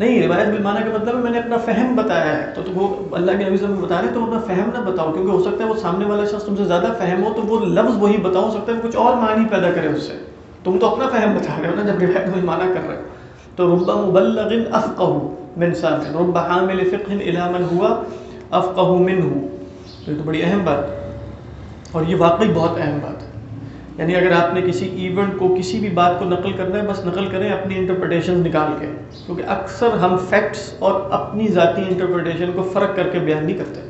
نہیں، روایت بالمعنی کا مطلب ہے میں نے اپنا فہم بتایا ہے، تو وہ اللہ کے نبی صلی اللہ علیہ وسلم بتا رہے ہیں تو اپنا فہم نہ بتاؤ، کیونکہ ہو سکتا ہے وہ سامنے والا شخص تم سے زیادہ فہم ہو تو وہ لفظ وہی بتاؤ، ہو سکتا ہے وہ کچھ اور معنی پیدا کرے اس سے، تم تو اپنا فہم بتا رہے ہو نا جب روایت بالمعنی کر رہے ہو. تو رب مبلغ افقہ من سامع، رب حامل فقہ الی من ہوا افقہ منہ. تو یہ تو بڑی اہم بات ہے، اور یہ واقعی بہت اہم بات ہے. یعنی اگر آپ نے کسی ایونٹ کو، کسی بھی بات کو نقل کرنا ہے، بس نقل کریں اپنی انٹرپریٹیشن نکال کے، کیونکہ اکثر ہم فیکٹس اور اپنی ذاتی انٹرپریٹیشن کو فرق کر کے بیان نہیں کرتے.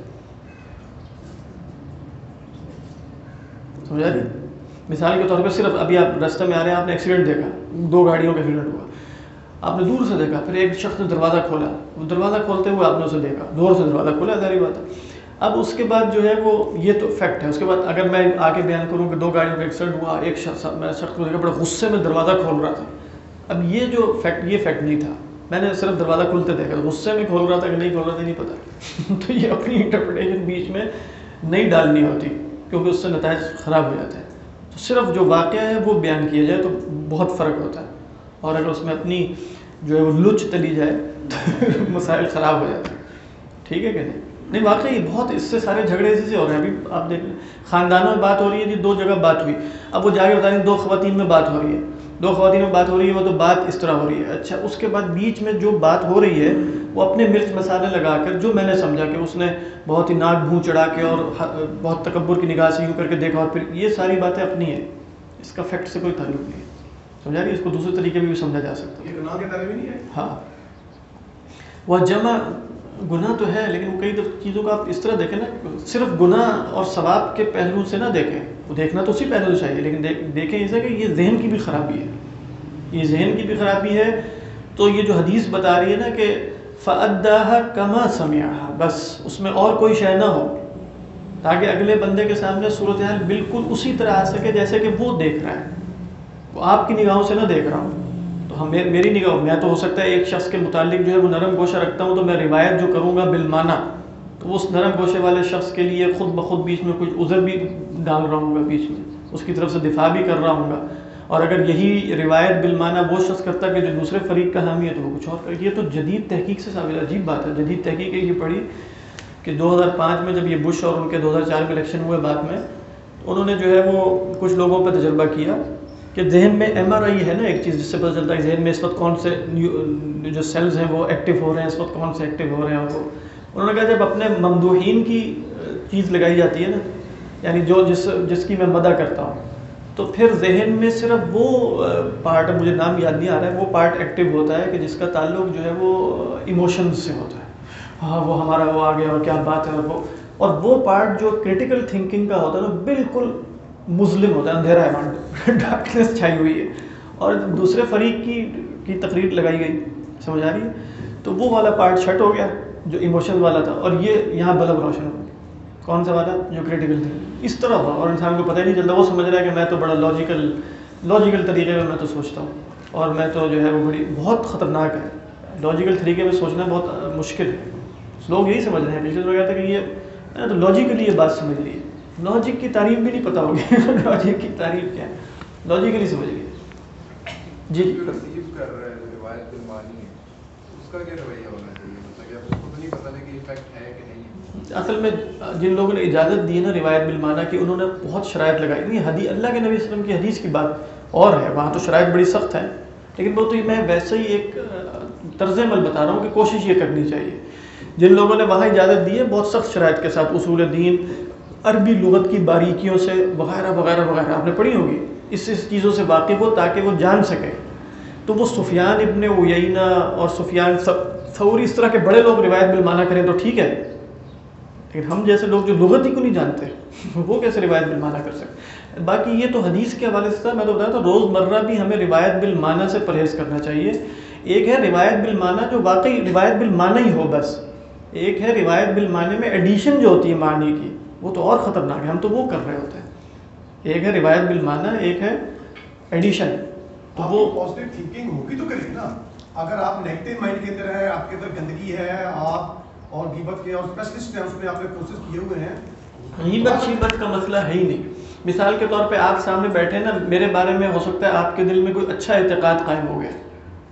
سمجھا رہی؟ مثال کے طور پہ صرف ابھی آپ راستے میں آ رہے ہیں، آپ نے ایکسیڈنٹ دیکھا، 2 گاڑیوں کا ایکسیڈنٹ ہوا، آپ نے دور سے دیکھا، پھر ایک شخص نے دروازہ کھولا، وہ دروازہ کھولتے ہوئے آپ نے اسے دیکھا، دور سے دروازہ کھولا، ظاہری بات ہے. اب اس کے بعد جو ہے وہ یہ تو فیکٹ ہے. اس کے بعد اگر میں آ کے بیان کروں کہ 2 گاڑیوں کا ایکسیڈنٹ ہوا، ایک شخص کو دیکھا بڑے غصے میں دروازہ کھول رہا تھا، اب یہ جو فیکٹ، یہ فیکٹ نہیں تھا، میں نے صرف دروازہ کھولتے دیکھا، غصے میں کھول رہا تھا کہ نہیں کھول رہا تھا نہیں پتا. تو یہ اپنی انٹرپریٹیشن بیچ میں نہیں ڈالنی ہوتی، کیونکہ اس سے نتائج خراب ہو جاتے ہیں. تو صرف جو واقعہ ہے وہ بیان کیا جائے تو بہت فرق ہوتا ہے، اور اگر اس میں اپنی جو ہے وہ لچ تلی جائے تو مسائل خراب ہو جاتے ہیں. ٹھیک ہے کہ نہیں واقعی بہت اس سے سارے جھگڑے اسی سے ہو رہے ہیں. ابھی آپ دیکھ لیں خاندانوں میں بات ہو رہی ہے جی، 2 جگہ بات ہوئی، اب وہ جا کے بتا رہی ہیں 2 خواتین میں بات ہو رہی ہے، 2 خواتین میں بات ہو رہی ہے، وہ تو بات اس طرح ہو رہی ہے. اچھا اس کے بعد بیچ میں جو بات ہو رہی ہے وہ اپنے مرچ مسالے لگا کر، جو میں نے سمجھا کہ اس نے بہت ہی ناک بھوں چڑھا کے اور بہت تکبر کی نگاہ سے یوں کر کے دیکھا، اور پھر یہ ساری باتیں اپنی ہیں، اس کا فیکٹ سے کوئی تعلق نہیں ہے. سمجھا رہی؟ اس کو دوسرے طریقے بھی سمجھا جا سکتا ہے. یہ گناہ کے دائرے میں نہیں ہے. ہاں وہ جمع گناہ تو ہے، لیکن وہ کئی چیزوں کا آپ اس طرح دیکھیں نا، صرف گناہ اور ثواب کے پہلو سے نہ دیکھیں، وہ دیکھنا تو اسی پہلو سے چاہیے، لیکن دیکھیں اسے کہ یہ ذہن کی بھی خرابی ہے، یہ ذہن کی بھی خرابی ہے. تو یہ جو حدیث بتا رہی ہے نا کہ فَأَدَّاهَا كَمَا سَمِعَهَا، بس اس میں اور کوئی شے نہ ہو، تاکہ اگلے بندے کے سامنے صورتحال بالکل اسی طرح آ سکے جیسے کہ وہ دیکھ رہا ہے، وہ آپ کی نگاہوں سے نہ دیکھ رہا ہوں. تو میری نگاہ میں تو ہو سکتا ہے ایک شخص کے متعلق جو ہے وہ نرم گوشہ رکھتا ہوں، تو میں روایت جو کروں گا بالمعنی، تو اس نرم گوشے والے شخص کے لیے خود بخود بیچ میں کچھ عذر بھی ڈال رہا ہوں گا، بیچ میں اس کی طرف سے دفاع بھی کر رہا ہوں گا. اور اگر یہی روایت بالمعنی وہ شخص کرتا کہ جو دوسرے فریق کا حامی ہے تو وہ کچھ اور کر. یہ تو جدید تحقیق سے ثابت، عجیب بات ہے، جدید تحقیق یہ پڑھی کہ 2005 میں جب یہ بش اور ان کے 2004 میں الیکشن ہوئے بعد میں، انہوں نے جو ہے وہ کچھ لوگوں پہ تجربہ کیا کہ ذہن میں MRI ہے نا ایک چیز، جس سے پتہ چلتا ہے کہ ذہن میں اس وقت کون سے جو سیلز ہیں وہ ایکٹیو ہو رہے ہیں، اس وقت کون سے ایکٹیو ہو رہے ہیں. وہ انہوں نے کہا جب اپنے ممدوحین کی چیز لگائی جاتی ہے نا، یعنی جو جس کی میں مدح کرتا ہوں، تو پھر ذہن میں صرف وہ پارٹ، مجھے نام یاد نہیں آ رہا ہے، وہ پارٹ ایکٹیو ہوتا ہے کہ جس کا تعلق جو ہے وہ ایموشنز سے ہوتا ہے. ہاں وہ ہمارا وہ آ گیا اور کیا بات ہے، اور وہ پارٹ جو کریٹیکل تھنکنگ کا ہوتا ہے نا بالکل مظلم ہوتا ہے، اندھیرا ہے، ڈارکنیس چھائی ہوئی ہے، اور دوسرے فریق کی تقریر لگائی گئی. سمجھ آ رہی ہے؟ تو وہ والا پارٹ شٹ ہو گیا جو ایموشن والا تھا، اور یہ یہاں بلب روشن ہو گیا. کون سا والا؟ جو کریٹیکل تھنکنگ. اس طرح ہوا، اور انسان کو پتہ ہی نہیں چلتا، وہ سمجھ رہا ہے کہ میں تو بڑا لاجیکل طریقے میں تو سوچتا ہوں، اور میں تو جو ہے وہ بہت خطرناک ہے. لاجیکل طریقے میں سوچنا بہت مشکل ہے. لوگ یہی سمجھ رہے ہیں، پچھلے لوگ کہتے ہیں کہ یہ تو لاجیکلی یہ بات سمجھ لی ہے. لاجک کی تعریف بھی نہیں پتہ ہوگی لاجک کی تعریف کیا ہے، لاجیکلی سمجھ گئے. جی جو ریسیو کر رہا ہے روایت بالمعنی ہے، اس کا کیا رویہ ہونا چاہیے؟ مطلب کہ آپ کو تو نہیں پتہ کہ یہ فیکٹ ہے کہ نہیں ہے. اصل میں جن لوگوں نے اجازت دی ہے نا روایت بالمعنی کی، انہوں نے بہت شرائط لگائی. نہیں اللہ کے نبی صلی اللہ علیہ وسلم کی حدیث کی بات اور ہے، وہاں تو شرائط بڑی سخت ہیں، لیکن وہ تو میں ویسے ہی ایک طرز عمل بتا رہا ہوں کہ کوشش یہ کرنی چاہیے. جن لوگوں نے وہاں اجازت دی ہے بہت سخت شرائط کے ساتھ، اصول دین، عربی لغت کی باریکیوں سے وغیرہ وغیرہ وغیرہ آپ نے پڑھی ہوگی، اس چیزوں سے واقف ہو تاکہ وہ جان سکے. تو وہ سفیان ابن عیینہ اور سفیان ثوری اس طرح کے بڑے لوگ روایت بالمعنی کریں تو ٹھیک ہے، لیکن ہم جیسے لوگ جو لغت ہی کو نہیں جانتے وہ کیسے روایت بالمعنی کر سکتے. باقی یہ تو حدیث کے حوالے سے میں تو بتایا تھا، روزمرہ بھی ہمیں روایت بالمعنی سے پرہیز کرنا چاہیے. ایک ہے روایت بالمعنی جو واقعی روایت بالمعنی ہی ہو بس، ایک ہے روایت بالمعنی میں ایڈیشن جو ہوتی ہے معنی کی، وہ تو اور خطرناک ہے، ہم تو وہ کر رہے ہوتے ہیں. ایک ہے روایت بالمعنی، ایک ہے ایڈیشن. تو وہ پازیٹیو تھنکنگ ہوگی تو کریں نا. اگر آپ نیگیٹو مائنڈ کے اندر ہے، آپ کے اندر گندگی ہے، آپ اور غیبت کے اور اسپیشلسٹ ہیں، اس میں آپ نے کورسز کیے ہوئے ہیں. غیبت شیبت کا مسئلہ ہے ہی نہیں. مثال کے طور پہ آپ سامنے بیٹھے نا، میرے بارے میں ہو سکتا ہے آپ کے دل میں کوئی اچھا اعتقاد قائم ہو گیا، تو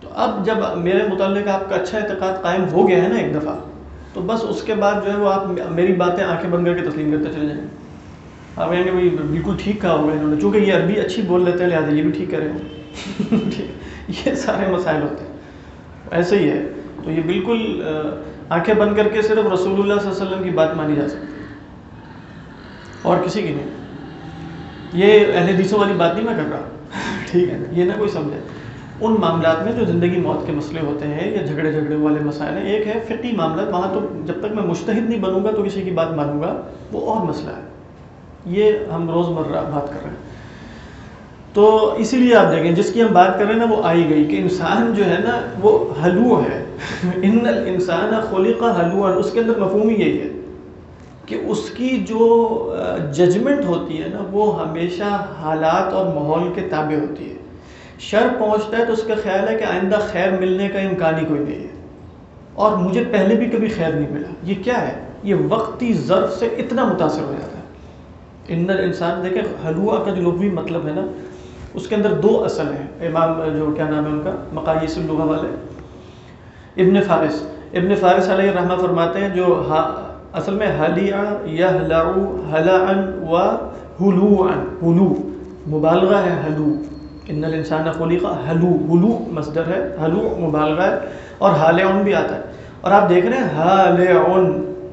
تو اب جب میرے متعلق آپ کا اچھا اعتقاد قائم ہو گیا ہے نا ایک دفعہ، تو بس اس کے بعد جو ہے وہ آپ میری باتیں آنکھیں بند کر کے تسلیم کرتے چلے جائیں. آپ کہیں گے بھائی بالکل ٹھیک کہا ہوگا انہوں نے، چونکہ یہ عربی اچھی بول لیتے ہیں لہٰذا یہ بھی ٹھیک کہہ رہے ہوں. یہ سارے مسائل ہوتے ہیں، ایسے ہی ہے. تو یہ بالکل آنکھیں بند کر کے صرف رسول اللہ صلی اللہ علیہ وسلم کی بات مانی جا سکتی ہے اور کسی کی نہیں. یہ اہل حدیثوں والی بات نہیں میں کر رہا، ٹھیک ہے، یہ نہ کوئی سمجھے. ان معاملات میں جو زندگی موت کے مسئلے ہوتے ہیں یا جھگڑے والے مسائل ہیں، ایک ہے فقہی معاملات، وہاں تو جب تک میں مجتہد نہیں بنوں گا تو کسی کی بات مانوں گا، وہ اور مسئلہ ہے. یہ ہم روزمرہ بات کر رہے ہیں. تو اسی لیے آپ دیکھیں جس کی ہم بات کر رہے ہیں نا وہ آئی گئی کہ انسان جو ہے نا وہ ہلو ہے. ان الانسان خلق ہلوعا، اس کے اندر مفہوم ہی یہی ہے کہ اس کی جو ججمنٹ ہوتی ہے نا وہ ہمیشہ حالات اور ماحول کے تابع ہوتی ہے. شر پہنچتا ہے تو اس کا خیال ہے کہ آئندہ خیر ملنے کا امکان ہی کوئی نہیں ہے، اور مجھے پہلے بھی کبھی خیر نہیں ملا. یہ کیا ہے؟ یہ وقتی ظرف سے اتنا متاثر ہو جاتا ہے. ان الانسان، دیکھیں ہلوعا کا جو لغوی مطلب ہے نا اس کے اندر دو اصل ہیں. امام جو کیا نام ہے ان کا، مقاییس اللغہ والے، ابن فارس علیہ الرحمہ فرماتے ہیں جو اصل میں ہلیع یہلع ہلعا و ہلوعا، ہلو مبالغہ ہے، ہلو. ان الانسان خلق ہلو، ہلو مصدر ہے، ہلو مبالغہ ہے، اور ہالعن بھی آتا ہے. اور آپ دیکھ رہے ہیں ہالعن،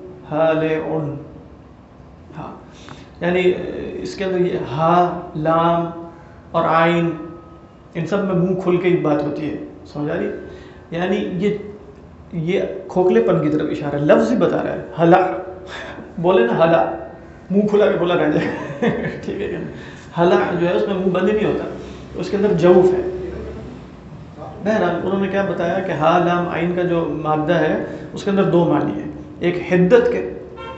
ہاں، یعنی اس کے اندر یہ ہا، لام اور عین، ان سب میں منہ کھل کے ہی بات ہوتی ہے. سمجھ آ رہی؟ یعنی یہ کھوکھلے پن کی طرف اشارہ ہے، لفظ ہی بتا رہا ہے. ہلا بولے نا، ہلا منہ کھلا کے بولا رہ جائے. ٹھیک ہے کہ ہلا جو ہے اس میں منہ بند نہیں ہوتا، اس کے اندر جوف ہے. بہرحال انہوں نے کیا بتایا کہ ہا لام عین کا جو مادہ ہے اس کے اندر دو معنی ہیں. ایک حدت کے،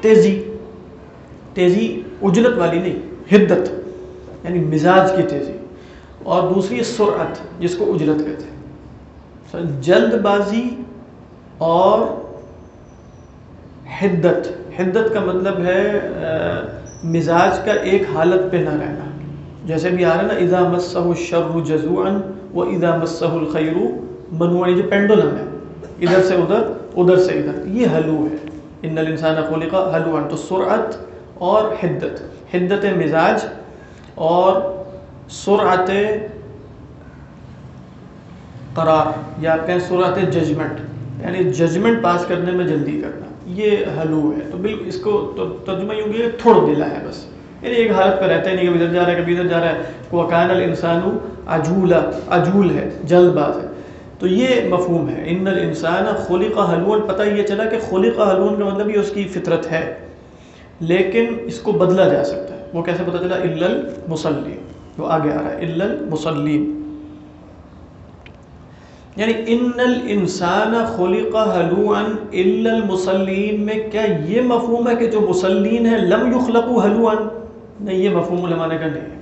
تیزی عجلت والی نہیں، حدت یعنی مزاج کی تیزی، اور دوسری سرعت جس کو عجلت کہتے ہیں. جلد بازی اور حدت کا مطلب ہے مزاج کا ایک حالت پہ نہ رہنا. جیسے بھی آ رہا ہے نا، اذا مسہ الشر جزوعا و اذا مسہ الخیر منوعا، جو پینڈولم ہے، ادھر سے ادھر ادھر سے ادھر، یہ ہلو ہے. ان الانسان خلق ہلوعا، تو سرعت اور حدت مزاج اور سرعت قرار، یا آپ کہیں سرعت ججمنٹ، یعنی ججمنٹ پاس کرنے میں جلدی کرنا، یہ ہلو ہے. تو بالکل اس کو ترجمہ یوں کہ تھوڑ دلا ہے بس، یعنی ایک حالت پہ رہتا ہی نہیں، کبھی ادھر جا رہا ہے کبھی ادھر جا رہا ہے. وَكَانَ الْإِنسَانُ عَجُولًا، عجول ہے، جلد باز ہے. تو یہ مفہوم ہے ان الانسان خلق ہلوعا. پتہ یہ چلا کہ خلق ہلوعا کا مطلب یہ اس کی فطرت ہے، لیکن اس کو بدلا جا سکتا ہے. وہ کیسے پتہ چلا؟ الا المصلین، وہ آگے آ رہا ہے الا المصلین، یعنی ان الانسان خلق ہلوعا الا المصلین میں کیا یہ مفہوم ہے کہ جو مصلین ہیں لم یخلقوا ہلوعا؟ نہیں، یہ مفہوم علماء نے کہا نہیں ہے،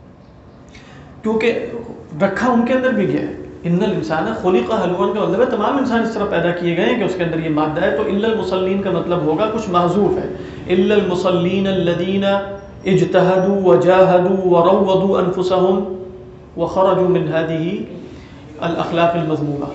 کیونکہ رکھا ان کے اندر بھی گیا ہے. ان الانسان خلق ہلوعا کا مطلب ہے تمام انسان اس طرح پیدا کیے گئے ہیں کہ اس کے اندر یہ مادہ ہے. تو الا المصلین کا مطلب ہوگا کچھ محذوف ہے، الا المصلین الذین اجتہدوا وجاہدوا وروضوا انفسهم وخرجوا من هذه الاخلاق المذمومہ.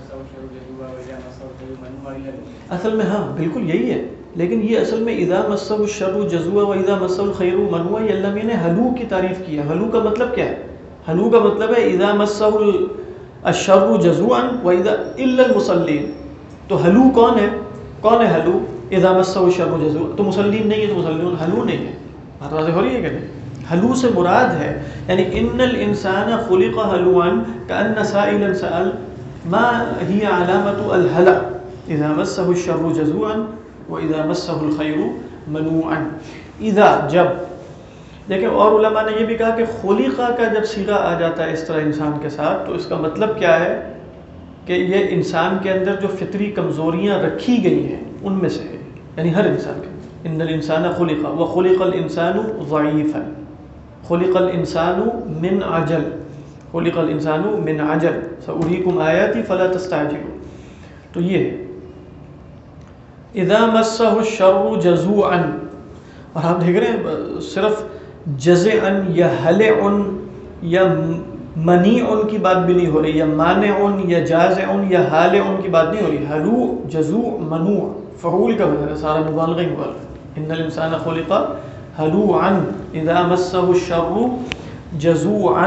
اصل میں ہاں بالکل یہی ہے، لیکن یہ اصل میں اذا مسہ الشر جزوعا واذا مسہ الخیر منوعا، یہ اللہ نے ہلو کی تعریف کی ہے. ہلو کا مطلب کیا ہے؟ ہلو کا مطلب ہے اذا مسہ الشر جزوعا واذا الا المصلین. تو ہلو کون ہے؟ کون ہے ہلو؟ اذا مسہ الشر جزوعا. تو مسلین نہیں ہے، تو مسلمون ہلو نہیں ہے. بات واضح ہو رہی ہے کہ نہیں؟ ہلو سے مراد ہے یعنی ان الانسان خلق ہلوعا، کأن سائلا سأل ما هي علامة الهلع اذا مسه الشر جزوعا واذا مسه الخير منوعا. اذا جب، دیکھیں اور علماء نے یہ بھی کہا کہ خلقہ کا جب صیغہ آ جاتا ہے اس طرح انسان کے ساتھ تو اس کا مطلب کیا ہے کہ یہ انسان کے اندر جو فطری کمزوریاں رکھی گئی ہیں ان میں سے ہے، یعنی ہر انسان کے. ان الانسان خلق وخلق الانسان ضعیفا، خلق الانسان من عجل، خلق الانسان من عجل سأریکم آیاتی فلا تستعجلوا. تو یہ ہے اذا مسہ الشر جزوعا. اور آپ دیکھ رہے ہیں صرف جزعا یا ہلع یا منیع کی بات بھی نہیں ہو رہی، یا مانع یا جازع یا حالع کی بات نہیں ہو رہی. حلو جزوع منوع فعول کا بدل ہے، سارا مبالغہ ہی مبالغہ. ان الانسان خلق ہلوعا اذا مسه الشر جزوعا.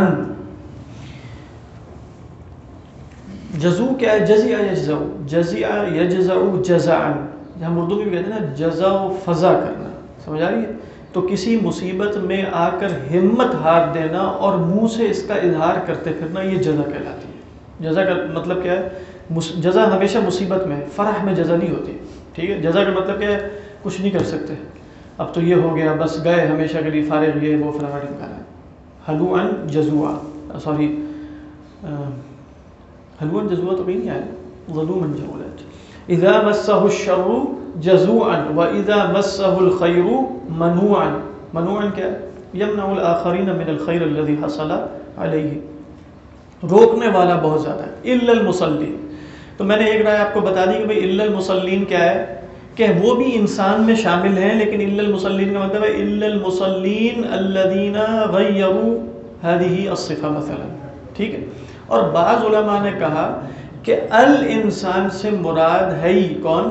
جزو کیا ہے؟ جزع یجزع، جزع یجزع جزعا. ہم اردو میں بھی کہتے ہیں نا جزع و فضا کرنا، سمجھ آ رہی ہے؟ تو کسی مصیبت میں آ کر ہمت ہار دینا اور منہ سے اس کا اظہار کرتے پھرنا، یہ جزع کہلاتی ہے. جزع کا مطلب کیا ہے؟ جزع ہمیشہ مصیبت میں، فرح میں جزع نہیں ہوتی. ٹھیک ہے، جزع کا مطلب کیا ہے؟ کچھ نہیں کر سکتے، اب تو یہ ہو گیا بس گئے ہمیشہ کے لیے فارغ، یہ وہ فلانا ٹھمکانا ہے. حلوعا جزوعا، سوری حلوعا جزوعا تو کہیں نہیں آیا، ظلوما جہولا. اذا مسه الشر جزوعا واذا مسه الخير منوعا. منوعا کیا؟ یمنع الاخرین من الخیر الذي حصل علیہ، روکنے والا بہت زیادہ ہے. الا المصلین، تو میں نے ایک رائے آپ کو بتا دی کہ بھئی الا المصلین کیا ہے، کہ وہ بھی انسان میں شامل ہیں، لیکن الا المصلین کا مطلب ہے الا المصلین الذین غیروا هذه الصفة مثلا. ٹھیک ہے. اور بعض علماء نے کہا کہ الانسان سے مراد ہے ہی کون؟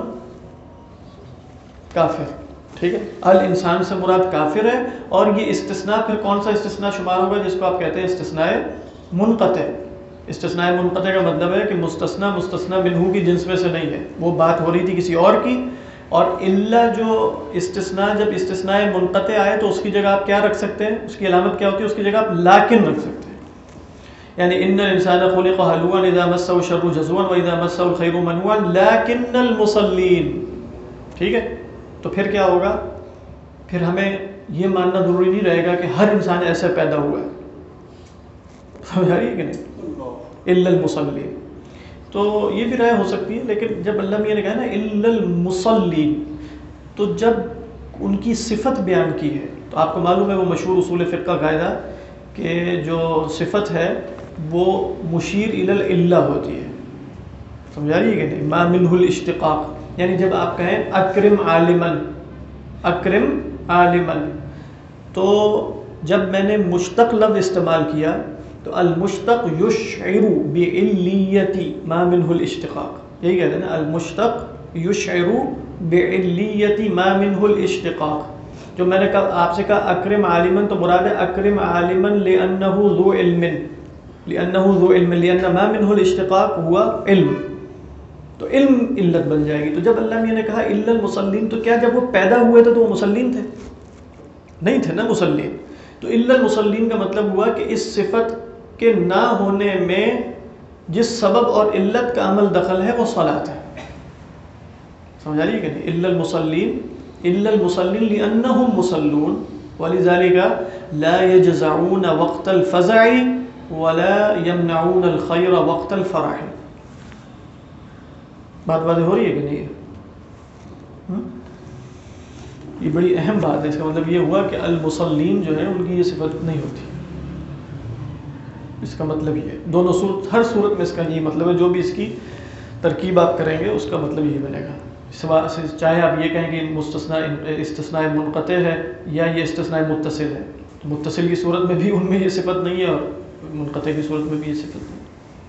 کافر. ٹھیک ہے، الانسان سے مراد کافر ہے. اور یہ استثناء پھر کون سا استثناء شمار ہوگا؟ جس کو آپ کہتے ہیں استثناء منقطع. استثناء منقطع کا مطلب ہے کہ مستثنی مستثنی منہ کی جنس میں سے نہیں ہے، وہ بات ہو رہی تھی کسی اور کی. اور الا جو استثناء، جب استثناء منقطع آئے تو اس کی جگہ آپ کیا رکھ سکتے ہیں؟ اس کی علامت کیا ہوتی ہے؟ اس کی جگہ آپ لیکن رکھ سکتے ہیں. یعنی ان الانسان خلق ہلوعا اذا مسه الشر جزوعا واذا مسه الخير منوعا لكن المصلين. ٹھیک ہے، تو پھر کیا ہوگا؟ پھر ہمیں یہ ماننا ضروری نہیں رہے گا کہ ہر انسان ایسے پیدا ہوا ہے. سمجھ آ رہی ہے کہ نہیں؟ الا المصلين، تو یہ بھی رائے ہو سکتی ہے. لیکن جب اللہ میاں نے کہا نا الا المصلين، تو جب ان کی صفت بیان کی ہے تو آپ کو معلوم ہے وہ مشہور اصول فقہ کا قاعدہ کہ جو صفت ہے وہ مشیر الی العلہ ہوتی ہے. سمجھا رہی ہے کہ نہیں؟ ما منہ الاشتقاق، یعنی جب آپ کہیں اکرم عالما، اکرم عالما، تو جب میں نے مشتق لفظ استعمال کیا تو المشتق یشعر بعلیت ما منہ الاشتقاق، یہی کہتے ہیں نا المشتق یشعر بعلیت ما منہ الاشتقاق. جو میں نے آپ سے کہا اکرم عالما، تو مراد ہے اکرم عالما لأنہ ذو علم، لأنہ ذو علم، لأن ما منہ الاشتقاق ہوا علم، تو علم علت بن جائے گی. تو جب اللہ میاں نے کہا الا المصلین، تو کیا جب وہ پیدا ہوئے تھے تو وہ مسلین تھے؟ نہیں تھے نا مسلین. تو الا المصلین کا مطلب ہوا کہ اس صفت کے نہ ہونے میں جس سبب اور علت کا عمل دخل ہے وہ صلاۃ ہے. سمجھ آ رہی ہے کہ نہیں؟ الا المصلین، الا المصلین لانهم مصلون ولذلك لا يجزعون وقت الفزع ولا يمنعون الخير وقت الفرح. بات واضح ہو رہی ہے کہ نہیں؟ یہ بڑی اہم بات ہے. اس کا مطلب یہ ہوا کہ المصلین جو ہے ان کی یہ صفت نہیں ہوتی. اس کا مطلب یہ ہے دونوں صورت، ہر صورت میں اس کا یہی مطلب ہے. جو بھی اس کی ترکیب آپ کریں گے اس کا مطلب یہی بنے گا. چاہے آپ یہ کہیں کہ استثناء منقطع ہے یا یہ استثناء متصل ہے، تو متصل کی صورت میں بھی ان میں یہ صفت نہیں ہے اور منقطع کی صورت میں بھی یہ صفت نہیں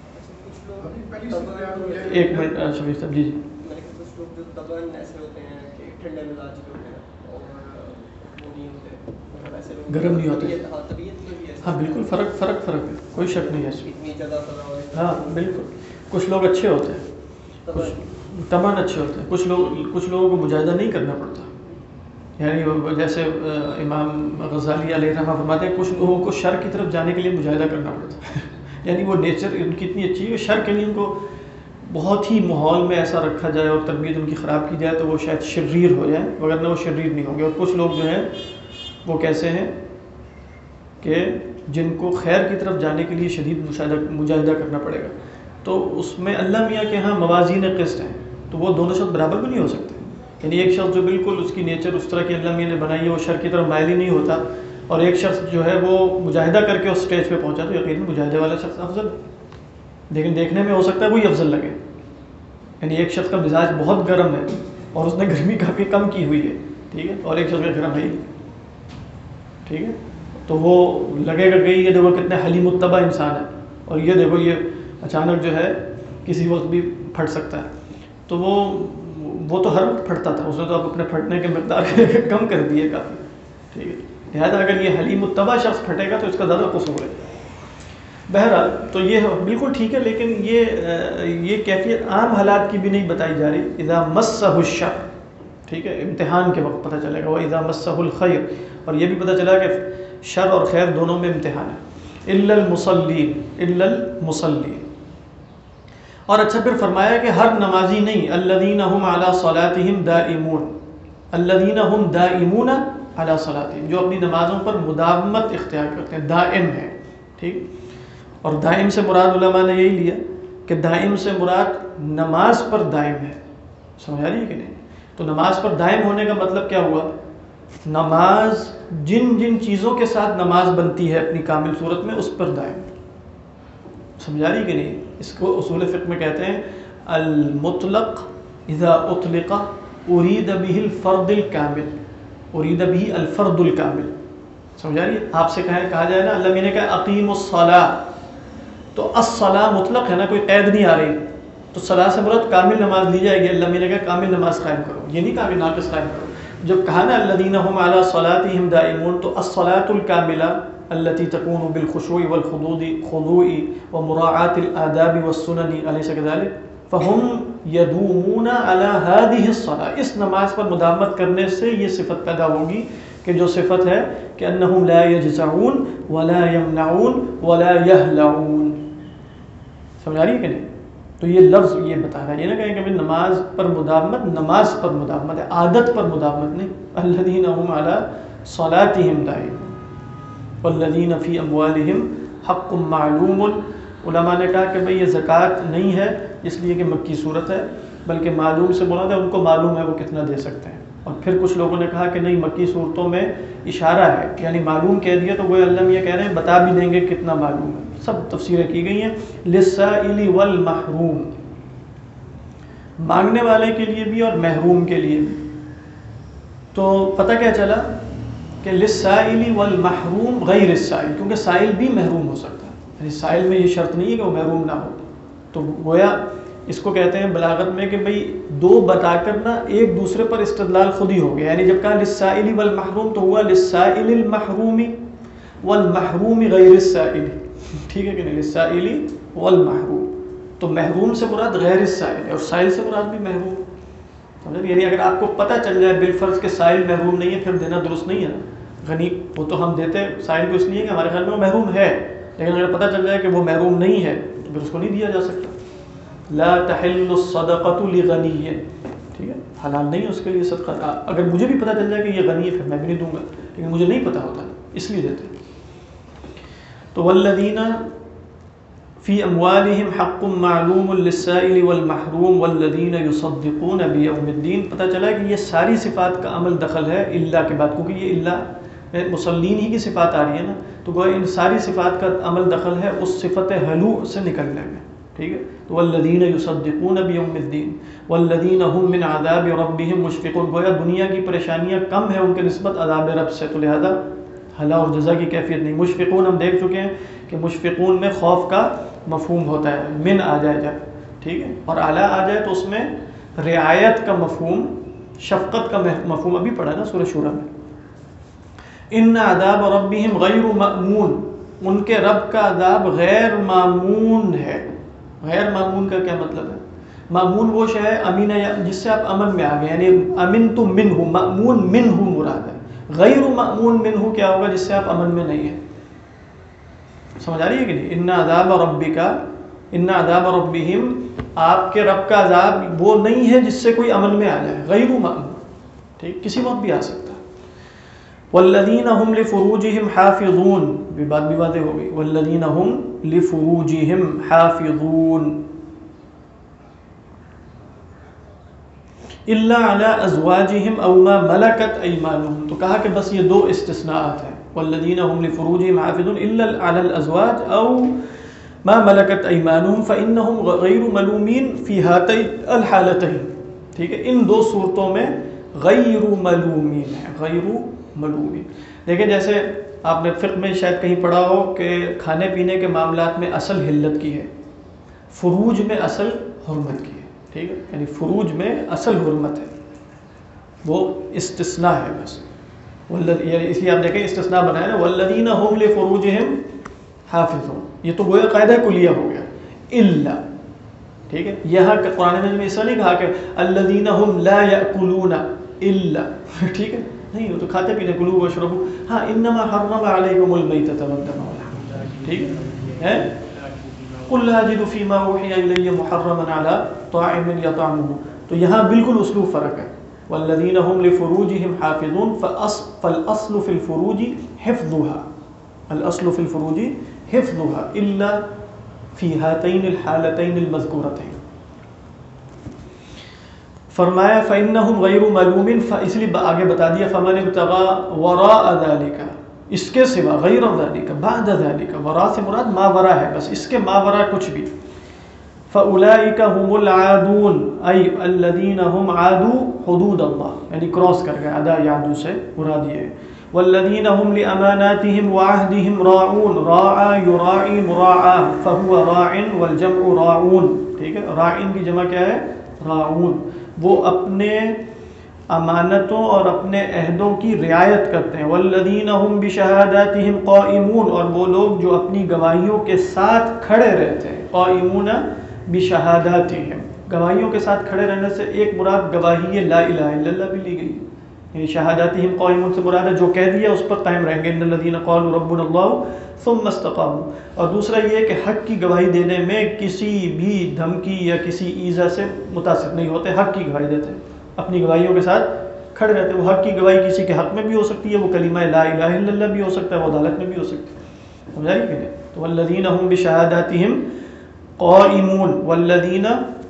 ہے. ایک منٹ شفیق صاحب. جی جی. کچھ لوگ جو طبعاً ایسے ہوتے ہیں کہ ٹھنڈے مزاج کے ہوتے ہیں اور وہ نہیں ہوتے، ایسے لوگ گرم نہیں ہوتے. طبیعت میں بھی ہاں بالکل فرق ہے، کوئی شک نہیں ہے. اتنی جگہ فضا. ہاں بالکل. کچھ لوگ اچھے ہوتے ہیں، تمام اچھے ہوتے ہیں. کچھ لوگوں کو مجاہدہ نہیں کرنا پڑتا. یعنی جیسے امام غزالی علیہ رحمہ فرماتے ہیں کچھ لوگوں کو شر کی طرف جانے کے لیے مجاہدہ کرنا پڑتا ہے. یعنی وہ نیچر ان کی اتنی اچھی ہے، شر کے لیے ان کو بہت ہی ماحول میں ایسا رکھا جائے اور تربیت ان کی خراب کی جائے تو وہ شاید شریر ہو جائیں، وگرنہ وہ شریر نہیں ہوں گے. اور کچھ لوگ جو ہیں وہ کیسے ہیں کہ جن کو خیر کی طرف جانے کے لیے شدید مجاہدہ کرنا پڑے گا. تو اس میں اللہ میاں کے ہاں موازین قسط ہیں، تو وہ دونوں شخص برابر بھی نہیں ہو سکتے. یعنی ایک شخص جو بالکل اس کی نیچر اس طرح کی اللہ میاں نے بنائی ہے، وہ شر کی طرف مائل ہی نہیں ہوتا، اور ایک شخص جو ہے وہ مجاہدہ کر کے اس اسٹیج پہ پہنچا، تو یقیناً مجاہدے والا شخص افضل، لیکن دیکھنے میں ہو سکتا ہے وہی افضل لگے. یعنی ایک شخص کا مزاج بہت گرم ہے اور اس نے گرمی کافی کم کی ہوئی ہے، ٹھیک ہے، اور ایک شخص کا گرم ہے ہی، ٹھیک ہے. تو وہ لگے گا کہ یہ دیکھو کتنے حلیم الطبع انسان ہے، اور یہ دیکھو یہ اچانک جو ہے کسی وقت بھی پھٹ سکتا ہے. تو وہ تو ہر وقت پھٹتا تھا، اس نے تو اب اپنے پھٹنے کے مقدار کم کر دیے کافی. ٹھیک ہے، لہٰذا اگر یہ حلیم الطبع شخص پھٹے گا تو اس کا زیادہ قصور ہے. بہرحال تو یہ بالکل ٹھیک ہے، لیکن یہ کیفیت عام حالات کی بھی نہیں بتائی جا رہی. اذا مسہ الشر، ٹھیک ہے، امتحان کے وقت پتہ چلے گا. واذا مسہ الخیر، اور یہ بھی پتہ چلا کہ شر اور خیر دونوں میں امتحان ہے. الا المصلین، الا المصلین. اور اچھا پھر فرمایا کہ ہر نمازی نہیں. الذین هم علی صلاتهم دائمون، الذین هم دائمون علی صلاتهم، جو اپنی نمازوں پر مداومت اختیار کرتے ہیں، دائم ہے. ٹھیک، اور دائم سے مراد علماء نے یہی لیا کہ دائم سے مراد نماز پر دائم ہے. سمجھ آ رہی ہے کہ نہیں؟ تو نماز پر دائم ہونے کا مطلب کیا ہوا؟ نماز جن جن چیزوں کے ساتھ نماز بنتی ہے اپنی کامل صورت میں، اس پر دائم. سمجھ آ رہی کہ نہیں؟ اس کو اصول فقہ میں کہتے ہیں المطلق اذا اطلق ارید به الفرد الکامل، ارید به الفرد الکامل. سمجھ آ رہی ہے؟ آپ سے کہا جائے نا اللہ میں نے کہا اقیم الصلاۃ، تو الصلاۃ مطلق ہے نا، کوئی قید نہیں آ رہی، تو صلاۃ سے مراد کامل نماز لی جائے گی. اللہ میں نے کہا کامل نماز قائم کرو، یہ نہیں کہا کہ ناقص قائم کرو. جب کہا نا الذین هم علی صلاتهم دائمون، تو الصلاۃ الکاملہ التي تكون بالخشوع والخضوع ومراعاة الآداب والسنن أليس كذلك؟ فهم يدومون على هذه الصلاة. اس نماز پر مداومت کرنے سے یہ صفت پیدا ہوگی کہ جو صفت ہے کہ انہم لا یجزعون ولا یمنعون ولا یہلعون. سمجھ آ رہی ہے کہ نہیں؟ تو یہ لفظ یہ بتا رہا ہے، یہ نہ کہیں کہ نماز پر مداومت نماز پر مداومت ہے، عادت پر مداومت نہیں. الذین هم علی صلاتهم دائمون والذین فی اموالہم حق معلوم. علماء نے کہا کہ بھئی یہ زکوٰۃ نہیں ہے اس لیے کہ مکی صورت ہے، بلکہ معلوم سے مراد ہے ان کو معلوم ہے وہ کتنا دے سکتے ہیں. اور پھر کچھ لوگوں نے کہا کہ نہیں، مکی صورتوں میں اشارہ ہے، یعنی معلوم کہہ دیا تو وہ اللہ یہ کہہ رہے ہیں بتا بھی دیں گے کتنا معلوم ہے. سب تفسیریں کی گئی ہیں. للسائل والمحروم، مانگنے والے کے لیے بھی اور محروم کے لیے بھی. تو پتہ کیا چلا کہ للسائل والمحروم غیر السائل، کیونکہ سائل بھی محروم ہو سکتا ہے، یعنی سائل میں یہ شرط نہیں ہے کہ وہ محروم نہ ہو. تو گویا اس کو کہتے ہیں بلاغت میں کہ بھئی دو بتا کر نا ایک دوسرے پر استدلال خود ہی ہو گیا. یعنی جب کہا للسائل والمحروم تو ہوا للسائل المحروم والمحروم غیر السائل. ٹھیک ہے کہ نہیں؟ للسائل والمحروم، تو محروم سے مراد غیر السائل ہے اور سائل سے مراد بھی محروم. یعنی اگر آپ کو پتہ چل جائے بالفرض کہ سائل محروم نہیں ہے، پھر دینا درست نہیں ہے. غنی وہ تو ہم دیتے سائل کو اس لیے کہ ہمارے خیال میں وہ محروم ہے، لیکن اگر پتہ چل جائے کہ وہ محروم نہیں ہے تو پھر اس کو نہیں دیا جا سکتا. لا تحل الصدقۃ لغنی، ٹھیک ہے، حلال نہیں ہے اس کے لیے صدقہ. اگر مجھے بھی پتہ چل جائے کہ یہ غنی ہے پھر میں بھی نہیں دوں گا، لیکن مجھے نہیں پتہ ہوتا اس لیے دیتے. تو والذین فی اموالہم حق معلوم للسائل والمحروم والذین یصدقون بیوم الدین. پتہ چلا کہ یہ ساری صفات کا عمل دخل ہے اللہ کے بعد، کیونکہ یہ اللہ مسلین ہی کی صفات آ رہی ہے نا، تو گویا ان ساری صفات کا عمل دخل ہے اس صفت حلو سے نکلنے میں. ٹھیک ہے، تو والذین یصدقون بیوم الدین والذین هم من عذاب ربهم مشفقون. گویا دنیا کی پریشانیاں کم ہیں ان کے نسبت عذاب رب سے، تو لہذا حلا اور جزا کی کیفیت نہیں. مشفقون ہم دیکھ چکے ہیں کہ مشفقون میں خوف کا مفہوم ہوتا ہے، من آ جائے جب، ٹھیک ہے، اور اعلیٰ آ جائے تو اس میں رعایت کا مفہوم، شفقت کا مفہوم ابھی پڑھا نا سورہ شورى میں. ان عذاب ربهم غیر مأمون، ان کے رب کا عذاب غیر معمون ہے. غیر معمون کا کیا مطلب ہے؟ معمون وہ شے ہے امین جس سے آپ امن میں آ گئے، یعنی امن تو منہ، مأمون منہ مراد ہے. غیر مأمون منہ کیا ہوگا؟ جس سے آپ امن میں نہیں ہیں. سمجھ آ رہی ہے کہ نہیں؟ ان عذاب ربک، ان عذاب ربہم، آپ کے رب کا عذاب وہ نہیں ہے جس سے کوئی امن میں آ جائے، غیر مأمون، ٹھیک، کسی وقت بھی آ سکتا ہے. والذین هم لفروجہم حافظون، بھی بات بھی واضح ہو گئی. والذین هم لفروجہم حافظون الا علی ازواجہم او ما ملکت ایمانہم. تو کہا کہ بس یہ دو استثناءات ہیں، والذین هم لفروجہم حافظون الا علی الازواج او ما ملکت ایمانہم فانہم غیر ملومین فی ہاتین الحالتین. ٹھیک ہے، ان دو صورتوں میں غیر ملومین ہے، غیر ملومین. دیکھیں جیسے آپ نے فقہ میں شاید کہیں پڑھا ہو کہ کھانے پینے کے معاملات میں اصل حلت کی ہے، فروج میں اصل حرمت کی ہے، ٹھیک ہے، یعنی فروج میں اصل حرمت ہے، وہ استثناء ہے بس، اس لیے آپ دیکھیں استثناء بنایا نا والذین هم لفروجہم حافظون، یہ تو گویا قاعدہ کلیہ ہو گیا، الا، ٹھیک ہے، یہاں قرآن مجید میں اس طرح نہیں کہا کہ الذین هم لا یأکلون الا، ٹھیک ہے، نہیں وہ تو کھاتے پیتے کلوا واشربوا، ہاں انما حرم علیکم المیتۃ والدم واللحم، ٹھیک ہے، قل لا اجد فیما اوحی الی محرما علی طاعم یطعمہ، تو یہاں بالکل اسلوب فرق ہے، والذین هم لفروجہم حافظون، فالاصل فی الفروج حفظها، الاصل فی الفروج حفظها الا فی ہاتین الحالتین المذکورتین، فرمایا فإنہم غیر ملوم، اس لیے آگے بتا دیا فمن ابتغى وراء ذلك، اس کے سوا، غیر ذلك بعد ذلك، وراء سے مراد ما ورا ہے، بس اس کے ما ورا کچھ بھی، فأولئک هم العادون، ای الذین هم عادوا حدود اللہ، یعنی کراس کر گئے، ادا یعدو سے مراد یہ ہے، والذین هم لأماناتهم وعهدهم راعون، راعا یراعی مراعا، فهو راع والجمع راعون، ٹھیک ہے، راعین کی جمع کیا ہے؟ راعون، وہ اپنے امانتوں اور اپنے عہدوں کی رعایت کرتے ہیں، والذین هم بشہاداتهم قائمون، اور وہ لوگ جو اپنی گواہیوں کے ساتھ کھڑے رہتے ہیں، قائمون بشہاداتهم، گواہیوں کے ساتھ کھڑے رہنے سے ایک مراد گواہی لا الہ الا اللہ بھی لی گئی، یعنی شہاداتهم قائمون سے مراد ہے جو کہہ دیا اس پر قائم رہیں گے، ان الذین قالوا ربنا اللہ ثم استقاموا، اور دوسرا یہ کہ حق کی گواہی دینے میں کسی بھی دھمکی یا کسی ایذا سے متاثر نہیں ہوتے، حق کی گواہی دیتے ہیں، اپنی گواہیوں کے ساتھ کھڑے رہتے ہیں، وہ حق کی گواہی کسی کے حق میں بھی ہو سکتی ہے، وہ کلمہ لا الہ الا اللہ بھی ہو سکتا ہے، وہ عدالت میں بھی ہو سکتی ہے، سمجھا کہ نہیں؟ تو والذین هم بشہاداتهم قائمون، والذین،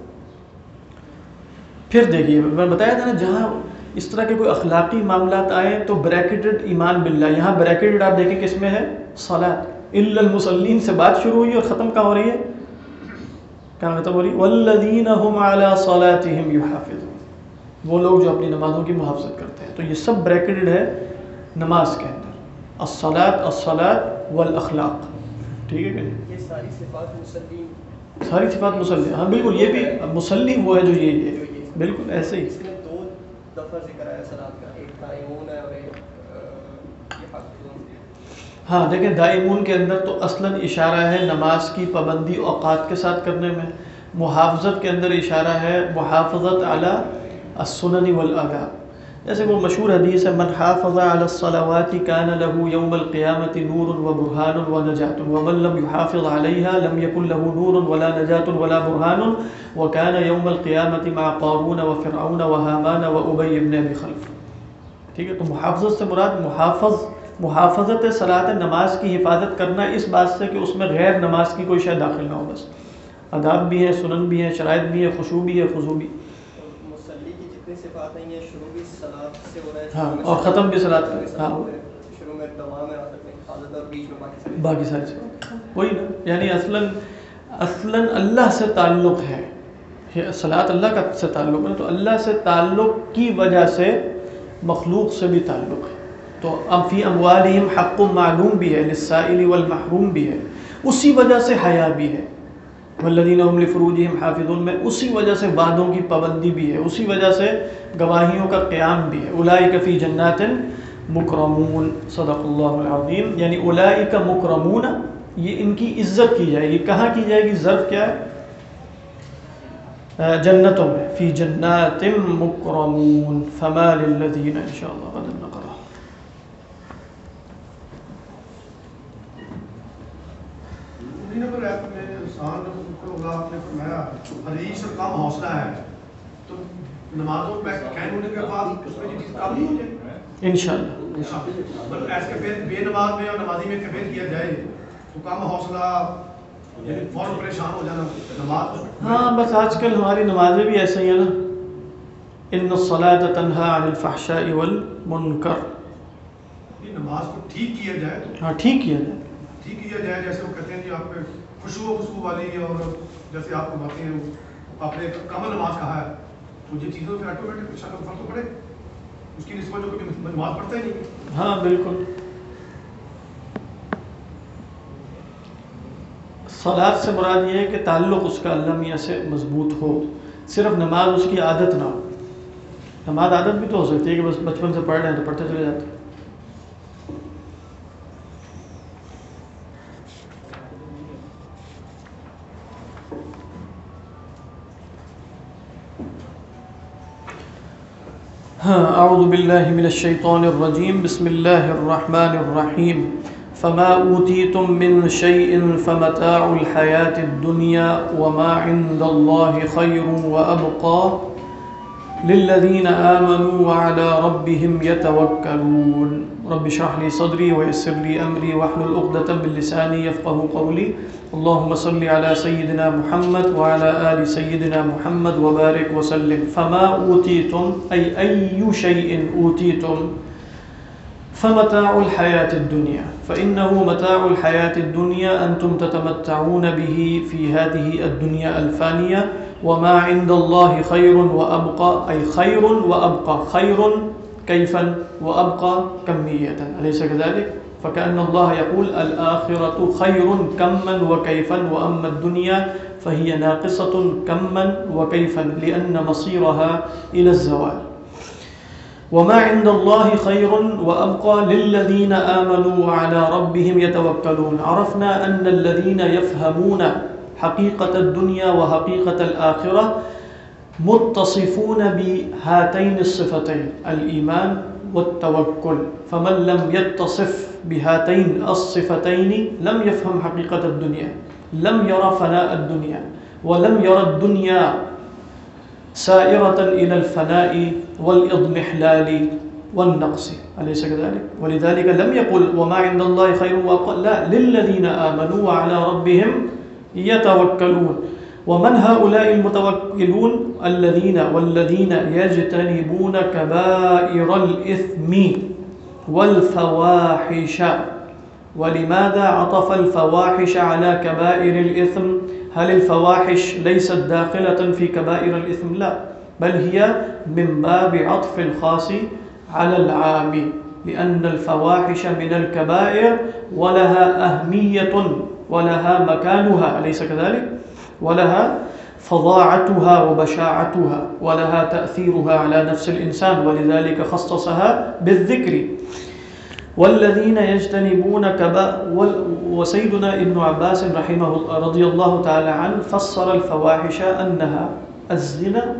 پھر دیکھیے میں بتایا تھا نا جہاں اس طرح کے کوئی اخلاقی معاملات آئے تو بریکٹڈ ایمان باللہ، یہاں بریکٹڈ آپ دیکھیں کس میں ہے؟ صلاۃ، الا المصلین سے بات شروع ہوئی اور ختم کہاں ہو رہی ہے؟ کہاں ختم ہو رہی ہے؟ والذین هم علی صلاتهم یحافظون، وہ لوگ جو اپنی نمازوں کی محافظت کرتے ہیں، تو یہ سب بریکٹڈ ہے نماز کے اندر، الصلاۃ الصلاۃ والاخلاق، ٹھیک ہے کہ نہیں؟ یہ ساری صفات مسلم، ساری صفات مسلم، ہاں بالکل، یہ بھی مسلم وہ ہے جو یہ بالکل ایسے ہی، اس میں دو دفعہ ذکر آیا صلاۃ کا، ایک قائمون ہے اور ایک یحافظون۔ ہاں دیکھیں دائمون کے اندر تو اصلاً اشارہ ہے نماز کی پابندی اوقات کے ساتھ کرنے میں، محافظت کے اندر اشارہ ہے محافظت علی السنن والآداب، جیسے وہ مشہور حدیث ہے من حافظ علی الصلوات کان له یوم القیامۃ نور وبرہان ونجات ومن لم یحافظ علیہا لم یکن له نور ولا نجات ولا برہان وکان یوم القیامۃ مع قارون وفرعون وہامان وابی بن ابی خلف، ٹھیک ہے، تو محافظت سے مراد محافظت صلاۃ نماز کی حفاظت کرنا اس بات سے کہ اس میں غیر نماز کی کوئی شے داخل نہ ہو، بس آداب بھی ہیں، سنن بھی ہیں، شرائط بھی ہیں، خشوع بھی ہے، خضوع بھی، مصلی کی جتنی صفات ہیں یہ شروع بھی صلاۃ سے ہو رہا ہے، ہاں، اور ختم بھی صلاۃ کا، ہاں شروع میں دوام میں آ سکتے ہیں حفاظت اور بیچ میں باقی ساری چیزیں، وہی نا، یعنی اصلاً اللہ سے تعلق ہے، صلاۃ اللہ کا سے تعلق ہے، تو اللہ سے تعلق کی وجہ سے مخلوق سے بھی تعلق ہے، تو اب فی اموالہم حق معلوم بھی ہے، للسائل والمحروم بھی ہے، اسی وجہ سے حیا بھی ہے، والذین هم لفروجہم حافظون میں اسی وجہ سے وعدوں کی پابندی بھی ہے، اسی وجہ سے گواہیوں کا قیام بھی ہے، اولئک فی جنات مکرمون، صدق اللہ العظیم، یعنی اولئک مکرمون، یہ ان کی عزت کی جائے گی، کہاں کی جائے گی؟ ظرف کیا ہے؟ جنتوں میں، فی جنات مکرمون، فما للذین انشاءاللہ غدا نقرأ۔ نمبر ایپ میں انسان کو آپ نے فرمایا حریص اور کم حوصلہ ہے، تو نمازوں میں قائم ہونے کے بعد اس میں یہ چیز کام نہیں ہو جائے انشاءاللہ، بلکہ ایسے بے نماز میں اور نمازی میں کیفیت کیا جائے تو کم حوصلہ یعنی فوراً پریشان ہو جانا نماز، ہاں بس آج کل ہماری نمازیں بھی ایسے ہی ہیں نا، ان الصلاۃ تنہی عن الفحشاء والمنکر، نماز کو ٹھیک کیا جائے تو ہاں ٹھیک کیا جائے، ٹھیک کیا جائے، جیسے وہ کہتے ہیں جی آپ پہ خوشبو والی، اور جیسے آپ کو باتیں ہیں آپ نے کامل نماز کہا ہے، تو یہ چیزوں سے آٹومیٹک شکل فرق تو پڑے اس کی نسبت جو کہ نماز پڑھتا ہی نہیں۔ ہاں بالکل، صلاۃ سے مراد یہ ہے کہ تعلق اس کا اللہ میاں سے مضبوط ہو، صرف نماز اس کی عادت نہ ہو. نماز عادت بھی تو ہو سکتی ہے کہ بس بچپن سے پڑھ رہے ہیں تو پڑھتے چلے جاتے ہیں. اعوذ باللہ من الشیطان الرجیم، بسم اللہ الرحمن الرحیم. فما اوتیتم من شیء فمتاع الحیاة الدنیا وما عند اللہ خیر وابقى للذین آمنوا وعلى ربهم يتوکلون. رب اشرح لي صدری ويسر لي امری واحلل عقدة من لسانی یفقهوا قولی. اللهم صل على سيدنا محمد وعلى آل سيدنا محمد وبارك وسلم. فما أوتيتم أي شيء أوتيتم فمتاع الحياة الدنيا، فإنه متاع الحياة الدنيا أنتم تتمتعون به في هذه الدنيا الفانية، وما عند الله خير وأبقى، أي خير وأبقى، خير كيفا وأبقى كمية، أليس كذلك؟ فكأن الله يقول الآخرة خير كما وكيفا، وأما الدنيا فهي ناقصة كما وكيفا لأن مصيرها إلى الزوال. وما عند الله خير وأبقى للذين آمنوا وعلى ربهم يتوكلون. عرفنا أن الذين يفهمون حقيقة الدنيا وحقيقة الآخرة متصفون بهاتين الصفتين، الإيمان والتوكل. فمن لم يتصف بهاتين الصفتين لم يفهم حقيقة الدنيا، لم يرى فناء الدنيا، ولم يرى الدنيا سائرة إلى الفناء والإضمحلال والنقص، أليس كذلك؟ ولذلك لم يقل وما عند الله خير وأبقى، لا، للذين آمنوا وعلى ربهم يتوكلون. ومن هؤلاء المتوكلون؟ والذين يجتنبون كبائر الإثم والفواحش. ولماذا عطف الفواحش على كبائر الإثم؟ هل الفواحش ليست داخلة في كبائر الإثم؟ لا، بل هي من باب عطف الخاص على العام، لأن الفواحش من الكبائر ولها أهمية ولها مكانها، أليس كذلك؟ ولها فظاعتها وبشاعتها ولها تأثيرها على نفس الإنسان، ولذلك خصصها بالذكر. والذين يجتنبون وسيدنا ابن عباس رحمه رضي الله تعالى عنه فسر الفواحش أنها الزنا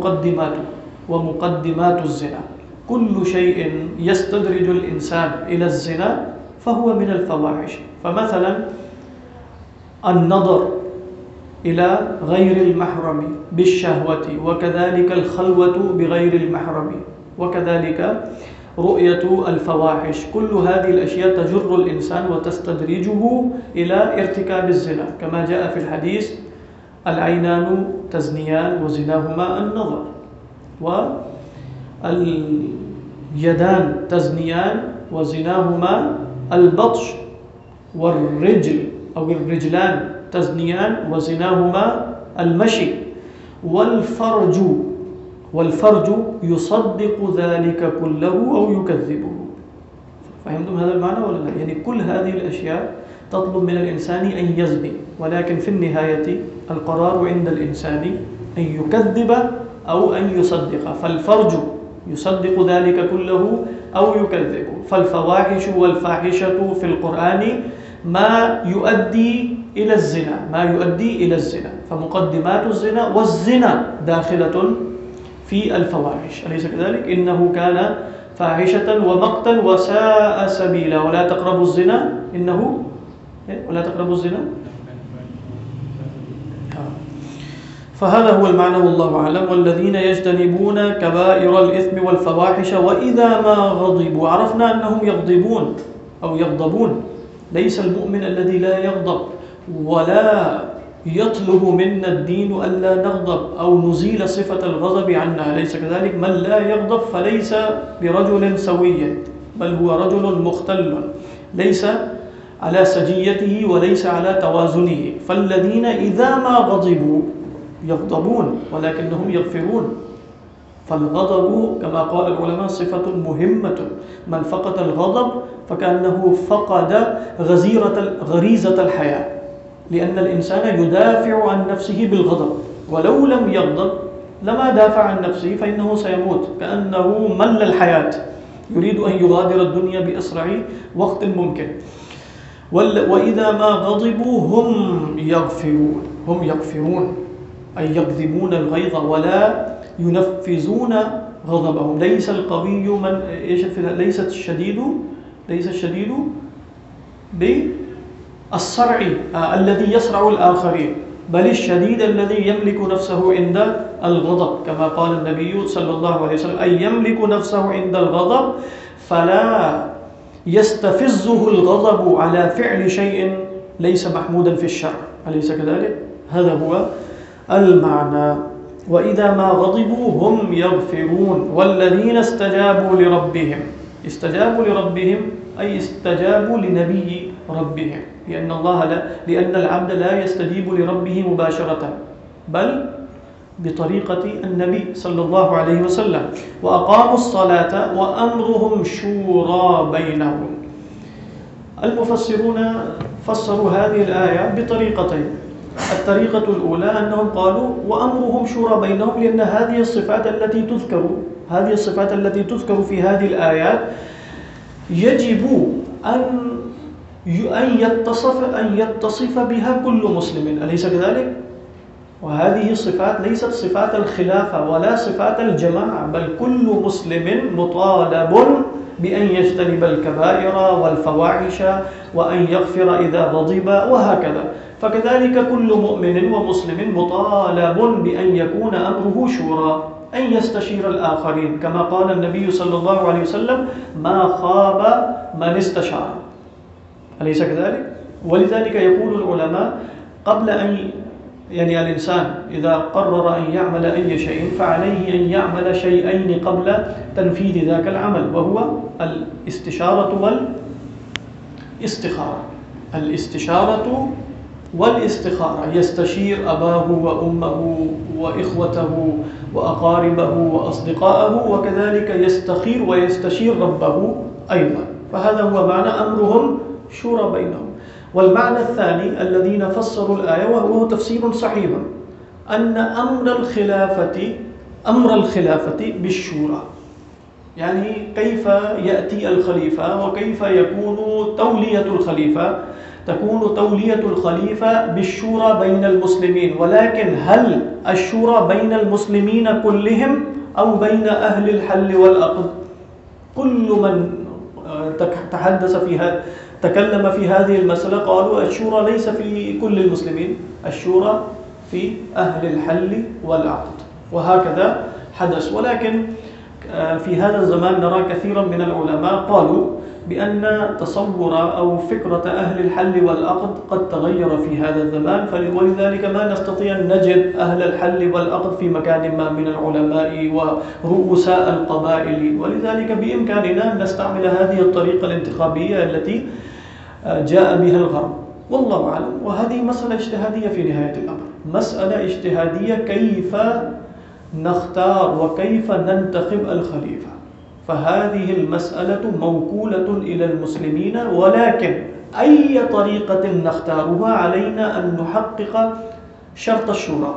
ومقدمات الزنا. كل شيء يستدرج الإنسان إلى الزنا فهو من الفواحش. فمثلا النظر إلى غير المحرم بالشهوة، وكذلك الخلوة بغير المحرم، وكذلك رؤية الفواحش. كل هذه الأشياء تجر الإنسان وتستدرجه إلى ارتكاب الزنا، كما جاء في الحديث العينان تزنيان وزناهما النظر، واليدان تزنيان وزناهما البطش، والرجل أو الرجلان تزنيان وزناهما المشي، والفرج يصدق ذلك كله أو يكذبه. فهمتم هذا المعنى ولا لا؟ يعني كل هذه الأشياء تطلب من الإنسان أن يزني، ولكن في النهاية القرار عند الإنسان أن يكذب أو أن يصدق. فالفرج يصدق ذلك كله أو يكذب. فالفواحش والفاحشة في القرآن ما يؤدي إلى الزنا، فمقدمات الزنا والزنا داخلة في الفواحش، أليس كذلك؟ إنه كان فاحشة ومقتا وساء سبيلا ولا تقربوا الزنا إنه ولا تقربوا الزنا. فهذا هو المعنى والله أعلم. والذين يجتنبون كبائر الإثم والفواحش وإذا ما غضبوا. عرفنا أنهم يغضبون أو يغضبون. ليس المؤمن الذي لا يغضب، ولا يطلب منا الدين ألا نغضب أو نزيل صفة الغضب عنا، ليس كذلك؟ من لا يغضب فليس برجل سوي، بل هو رجل مختل، ليس على سجيته وليس على توازنه. فالذين إذا ما غضبوا يغضبون ولكنهم يغفرون. فالغضب كما قال العلماء صفة مهمة، من فقد الغضب فكأنه فقد غريزة الحياة، لأن الإنسان يدافع عن نفسه بالغضب، ولو لم يغضب لما دافع عن نفسه فإنه سيموت، كأنه مل الحياة يريد أن يغادر الدنيا بأسرع وقت ممكن. وإذا ما غضبوا هم يغفرون أي يكذبون الغيظ ولا ينفذون غضبهم. ليس القوي من ليس الشديد بالسرع الذي يسرع الآخرين، بل الشديد الذي يملك نفسه عند الغضب، كما قال النبي صلى الله عليه وسلم: أي يملك نفسه عند الغضب فلا يستفزه الغضب على فعل شيء ليس محمودا في الشرع. أليس كذلك؟ هذا هو المعنى. وإذا ما غضبوا هم يغفرون. والذين استجابوا لربهم أي استجابوا لنبي ربهم، لأن العبد لا يستجيب لربه مباشرة بل بطريقة النبي صلى الله عليه وسلم. وأقاموا الصلاة وأمرهم شورى بينهم. المفسرون فسروا هذه الآية بطريقتين. الطريقة الأولى أنهم قالوا وأمرهم شورى بينهم، لأن هذه الصفات التي تذكر في هذه الآيات يجب أن يتصف بها كل مسلم، أليس كذلك؟ وهذه الصفات ليست صفات الخلافة ولا صفات الجماعة، بل كل مسلم مطالب بأن يجتنب الكبائر والفواحش وأن يغفر إذا غضب وهكذا. فكذلك كل مؤمن ومسلم مطالب بأن يكون أمره شورى، أن يستشير الآخرين، كما قال النبي صلى الله عليه وسلم: ما خاب من استشار. أليس كذلك؟ ولذلك يقول العلماء قبل أن الإنسان إذا قرر أن يعمل أي شيء فعليه أن يعمل شيئين قبل تنفيذ ذاك العمل، وهو الاستشارة والاستخارة. يستشير أباه وأمه وإخوته وأقاربه وأصدقاءه، وكذلك يستخير ويستشير ربه أيضا. فهذا هو معنى أمرهم شورى بينهم. والمعنى الثاني الذين فسروا الآية وهو تفسير صحيح، أن أمر الخلافة بالشورى، يعني كيف يأتي الخليفة وكيف يكون تولية الخليفة. تكون تولية الخليفة بالشورى بين المسلمين، ولكن هل الشورى بين المسلمين كلهم أو بين أهل الحل والعقد؟ كل من تكلم في هذه المسألة قالوا الشورى ليس في كل المسلمين، الشورى في أهل الحل والعقد، وهكذا حدث. ولكن في هذا الزمان نرى كثيرا من العلماء قالوا بأن تصور أو فكرة أهل الحل والعقد قد تغير في هذا الزمان، ولذلك ما نستطيع أن نجد أهل الحل والعقد في مكان ما من العلماء ورؤساء القبائل، ولذلك بإمكاننا أن نستعمل هذه الطريقة الانتخابية التي جاء بها الغرب، والله أعلم. وهذه مسألة اجتهادية في نهاية الأمر، مسألة اجتهادية كيف نختار وكيف ننتخب الخليفة. فهذه المسألة موكولة إلى المسلمين، ولكن أي طريقة نختارها علينا أن نحقق شرط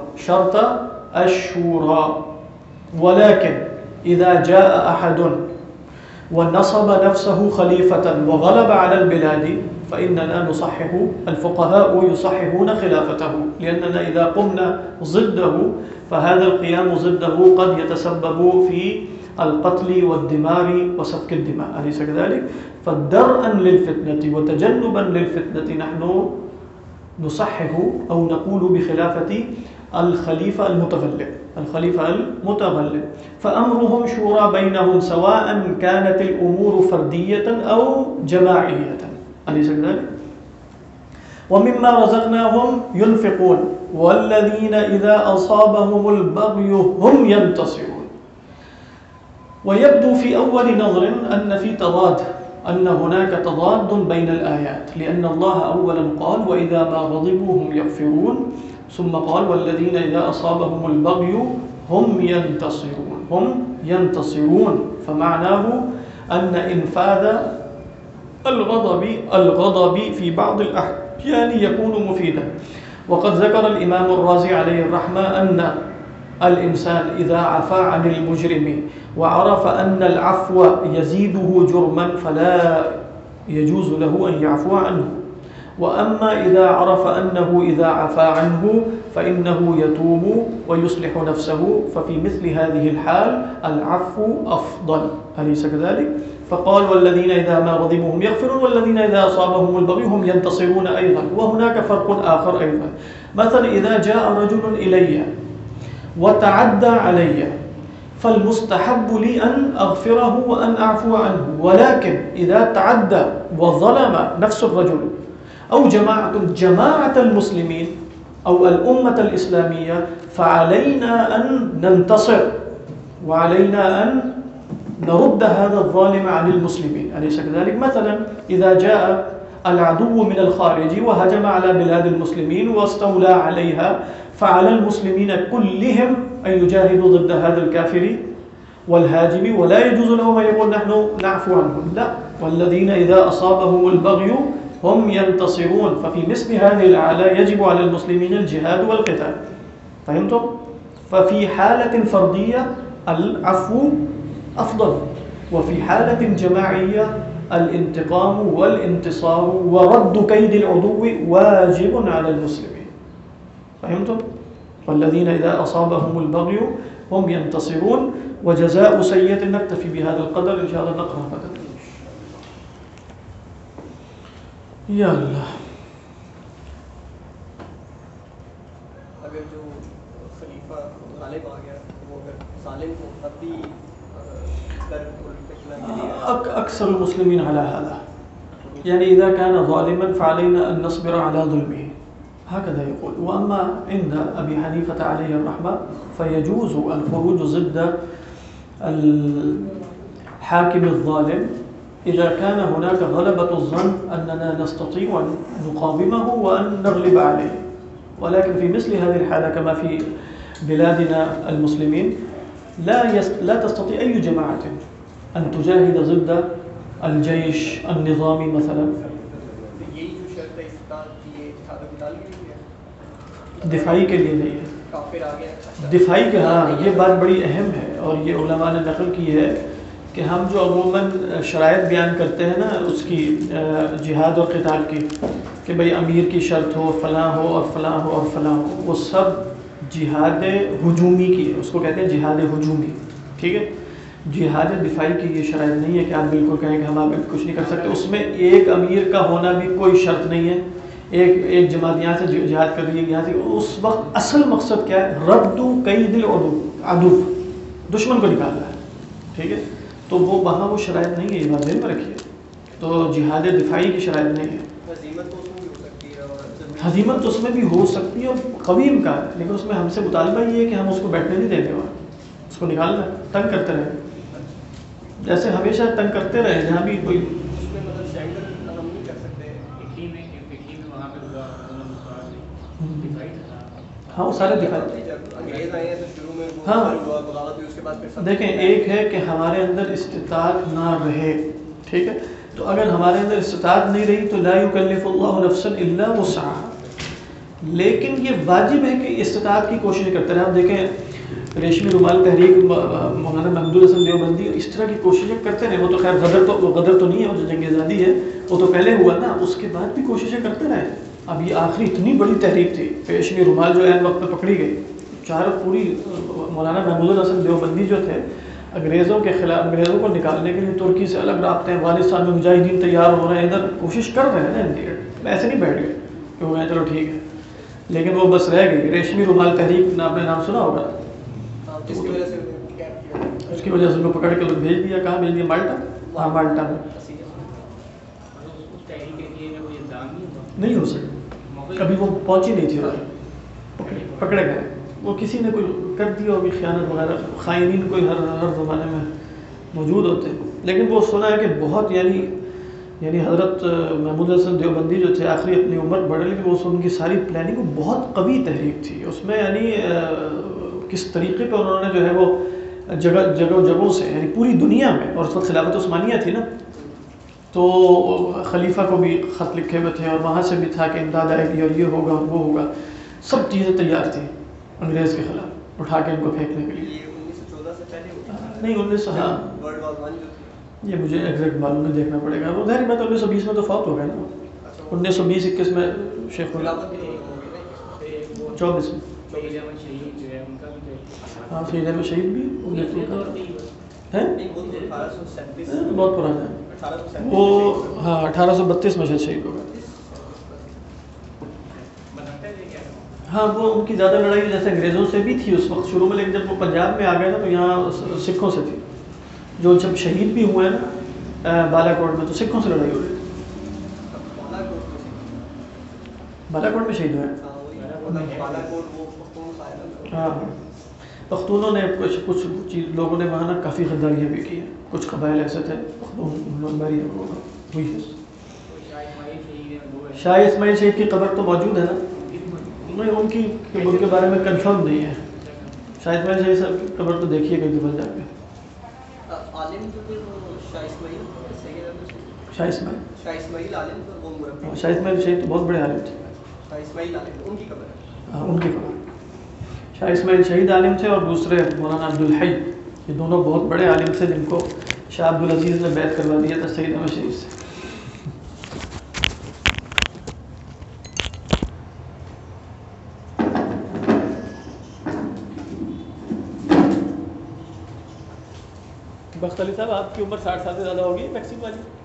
الشورى. ولكن إذا جاء أحد ونصب نفسه خليفة وغلب على البلاد فإننا نصحح، الفقهاء يصححون خلافته، لأننا إذا قمنا ضده فهذا القيام ضده قد يتسبب في القتل والدمار وسفك الدماء، أليس كذلك؟ فدرءا للفتنة وتجنبا للفتنة نحن نصحح أو نقول بخلافة الخليفة المتغلب. فأمرهم شورى بينهم سواء كانت الأمور فردية أو جماعية، أليس كذلك؟ ومما رزقناهم ينفقون والذين إذا أصابهم البغي هم ينتصرون. ويبدو في أول نظر أن هناك تضاد بين الآيات، لأن الله أولا قال وإذا ما غضبوا هم يغفرون، ثم قال والذين إذا أصابهم البغي هم ينتصرون. فمعناه أن إنفاذ الغضب في بعض يعني يكون مفيدا. وقد ذكر الإمام الرازي عليه الرحمة أن الإنسان إذا عفا عن المجرم وعرف أن العفو يزيده جرما فلا يجوز له أن يعفو عنه، وأما إذا عرف أنه إذا عفا عنه فإنه يتوب ويصلح نفسه ففي مثل هذه الحال العفو أفضل، أليس كذلك؟ فقال والذين إذا ما غضبوا هم يغفرون والذين إذا أصابهم البغي هم ينتصرون أيضا. وهناك فرق آخر أيضا، مثلا إذا جاء رجل إلي وتعدى علي فالمستحب لي أن أغفره وأن أعفو عنه، ولكن إذا تعدى وظلم نفس الرجل أو جماعة المسلمين أو الأمة الإسلامية فعلينا أن ننتصر وعلينا أن نرد هذا الظالم عن المسلمين، أليس كذلك؟ مثلا إذا جاء العدو من الخارج وهجم على بلاد المسلمين واستولى عليها فعلى المسلمين كلهم أن يجاهدوا ضد هذا الكافر والهاجم، ولا يجوز لهم أن يقول نحن نعفو عنهم، لا، والذين إذا أصابهم البغي هم ينتصرون. ففي مثل هذه الحالة يجب على المسلمين الجهاد والقتال، فهمتم؟ ففي حالة فردية العفو أفضل، وفي حالة جماعية الانتقام والانتصار ورد كيد العدو واجب على المسلمين، فهمتم؟ والذين إذا أصابهم البغي هم ينتصرون. وجزاء سيئة، نكتفي بهذا القدر إن شاء الله، نقرأ غدا. یا اللہ. اگر جو خلیفہ غالب آ گیا وہ اگر ظالم کو تب بھی أكثر المسلمين على هذا، يعني إذا كان ظالما فعلينا أن نصبر على ظلمه، هكذا يقول. وأما عند أبي حنيفة عليه الرحمة فيجوز الخروج ضد الحاكم الظالم إذا كان هناك غلبة الظن أننا نستطيع أن نقاومه وأن نغلب عليه، ولكن في مثل هذه الحالة كما في بلادنا المسلمين لا تستطيع أي جماعة أن تجاهد ضد الجيش النظامي مثلا. دفاعی کے لیے نہیں ہے، دفاعی کے، ہاں یہ بات بڑی اہم ہے اور یہ علماء نے نقل کی ہے کہ ہم جو عموماً شرائط بیان کرتے ہیں نا اس کی جہاد اور قتال کی، کہ بھئی امیر کی شرط ہو، فلاں ہو اور فلاں ہو اور فلاں ہو، وہ سب جہاد ہجومی کی ہے، اس کو کہتے ہیں جہاد ہجومی، ٹھیک ہے. جہاد دفاعی کی یہ شرائط نہیں ہے کہ آپ بالکل کہیں کہ ہم آپ کچھ نہیں کر سکتے. اس میں ایک امیر کا ہونا بھی کوئی شرط نہیں ہے. ایک جماعت یہاں سے جہاد کر رہی ہے یہاں سے، اس وقت اصل مقصد کیا ہے؟ رد قید العدو، دشمن کو نکالنا ہے، ٹھیک ہے. تو وہ وہاں وہ شرائط نہیں ہے، یہ بات ذہن میں رکھیے. تو جہاد دفاعی کی شرائط نہیں ہے. ہزیمت تو اس میں بھی ہو سکتی ہے اور قوی امکان ہے، لیکن اس میں ہم سے مطالبہ یہ ہے کہ ہم اس کو بیٹھنے نہیں دیں گے، وہاں اس کو نکالنا ہے، تنگ کرتے رہیں جیسے ہمیشہ تنگ کرتے رہے جہاں بھی کوئی. ہاں وہ سارے دفاعی. ہاں دیکھیں، ایک ہے کہ ہمارے اندر استطاعت نہ رہے، ٹھیک ہے. تو اگر ہمارے اندر استطاعت نہیں رہی تو لا یکلف اللہ نفسا الا وسعها، لیکن یہ واجب ہے کہ استطاعت کی کوشش کرتے رہیں. آپ دیکھیں ریشمی رومال تحریک، مولانا محمود الحسن دیوبندی اس طرح کی کوششیں کرتے رہے. وہ تو خیر غدر تو نہیں ہے، وہ جو جنگ آزادی ہے وہ تو پہلے ہوا نا، اس کے بعد بھی کوششیں کرتے رہے. اب یہ آخری اتنی بڑی تحریک تھی، ریشمی رومال جو عین وقت پہ پکڑی گئی، پوری مولانا محمود الحسن دیوبندی جو تھے انگریزوں کے خلاف، انگریزوں کو نکالنے کے لیے ترکی سے الگ رابطے ہیں، افغانستان میں مجاہدین تیار ہو رہے ہیں، ادھر کوشش کر رہے ہیں نا انڈیا، ایسے نہیں بیٹھ گئے کہ وہ کہیں چلو ٹھیک ہے. لیکن وہ بس رہ گئی. ریشمی رومال تحریک آپ نے نام سنا ہوگا، اس کی وجہ سے ان کو پکڑ کے لوگ بھیج دیا. کہاں بھیج دیا؟ مالٹا. ہاں مالٹا میں. نہیں ہو سکتا، کبھی وہ پہنچی نہیں تھی، پکڑے گئے. وہ کسی نے کوئی کر دیا ہوگی خیانت وغیرہ، خائنین کوئی ہر زمانے میں موجود ہوتے. لیکن وہ سنا ہے کہ بہت یعنی حضرت محمود حسن دیوبندی جو تھے آخری اپنی عمر بڑھے، لیکن وہ ان کی ساری پلاننگ بہت قوی تحریک تھی. اس میں یعنی کس طریقے پہ انہوں نے جو ہے وہ جگہوں سے، یعنی پوری دنیا میں، اور اس وقت خلافت عثمانیہ تھی نا، تو خلیفہ کو بھی خط لکھے ہوئے تھے اور وہاں سے بھی تھا کہ امداد آئے گی اور یہ ہوگا اور وہ ہوگا، سب چیزیں تیار تھیں انگریز کے خلاف اٹھا کے ان کو پھینکنے کے لیے۔ یہ 1914 سے پہلے ہوئی تھی؟ نہیں 1900 ہاں ورلڈ وار 1 جو تھی؟ یہ مجھے ایگزیکٹ معلوم نہیں، دیکھنا پڑے گا، وہ ظاہر بات 1920 میں تو فوت ہو گئے نا، 1920-21 میں شیخ خلافت بھی نہیں ہوئی 24 میں ہاں فیل احمد شہید بھی ہیں، نہیں، وہ تو 1837 بہت پرانا ہے 1837 وہ، ہاں 1832 میں شاید شہید ہو گئے۔ ہاں وہ ان کی زیادہ لڑائی جیسے انگریزوں سے بھی تھی اس وقت شروع میں، لیکن جب وہ پنجاب میں آ گئے نا تو یہاں سکھوں سے تھی، جو جب شہید بھی ہوئے نا بالا کوٹ میں تو سکھوں سے لڑائی ہو رہی تھی، بالا کوٹ میں شہید ہوئے ہاں پختونوں نے کچھ لوگوں نے وہاں نا کافی غداریاں بھی کی ہیں، کچھ قبائل ایسے تھے ہوئی ہے۔ شاہ اسماعیل شہید کی قبر تو موجود ہے نا، نہیں ان کی ان کے بارے میں کنفرم نہیں ہے، شاہ اسماعیل شہید صاحب کی قبر تو دیکھیے کہیں دفعہ جا کے۔ عالم جو تھے وہ شاہ اسماعیل شاہ اسماعیل شاہ اسماعیل عالم تو وہ مربی شاہ اسماعیل شہید تو بہت بڑے عالم تھے، شاہ اسماعیل عالم ان کی قبر ہے۔ ہاں ان کی قبر، شاہ اسماعیل شہید عالم تھے اور دوسرے مولانا عبدالحی، یہ دونوں بہت بڑے عالم تھے جن کو شاہ عبدالعزیز نے بیعت کروا دیا تھا سید احمد شریف سے۔ بخت علی صاحب آپ کی عمر 60 سال سے زیادہ ہوگی ویکسین والی؟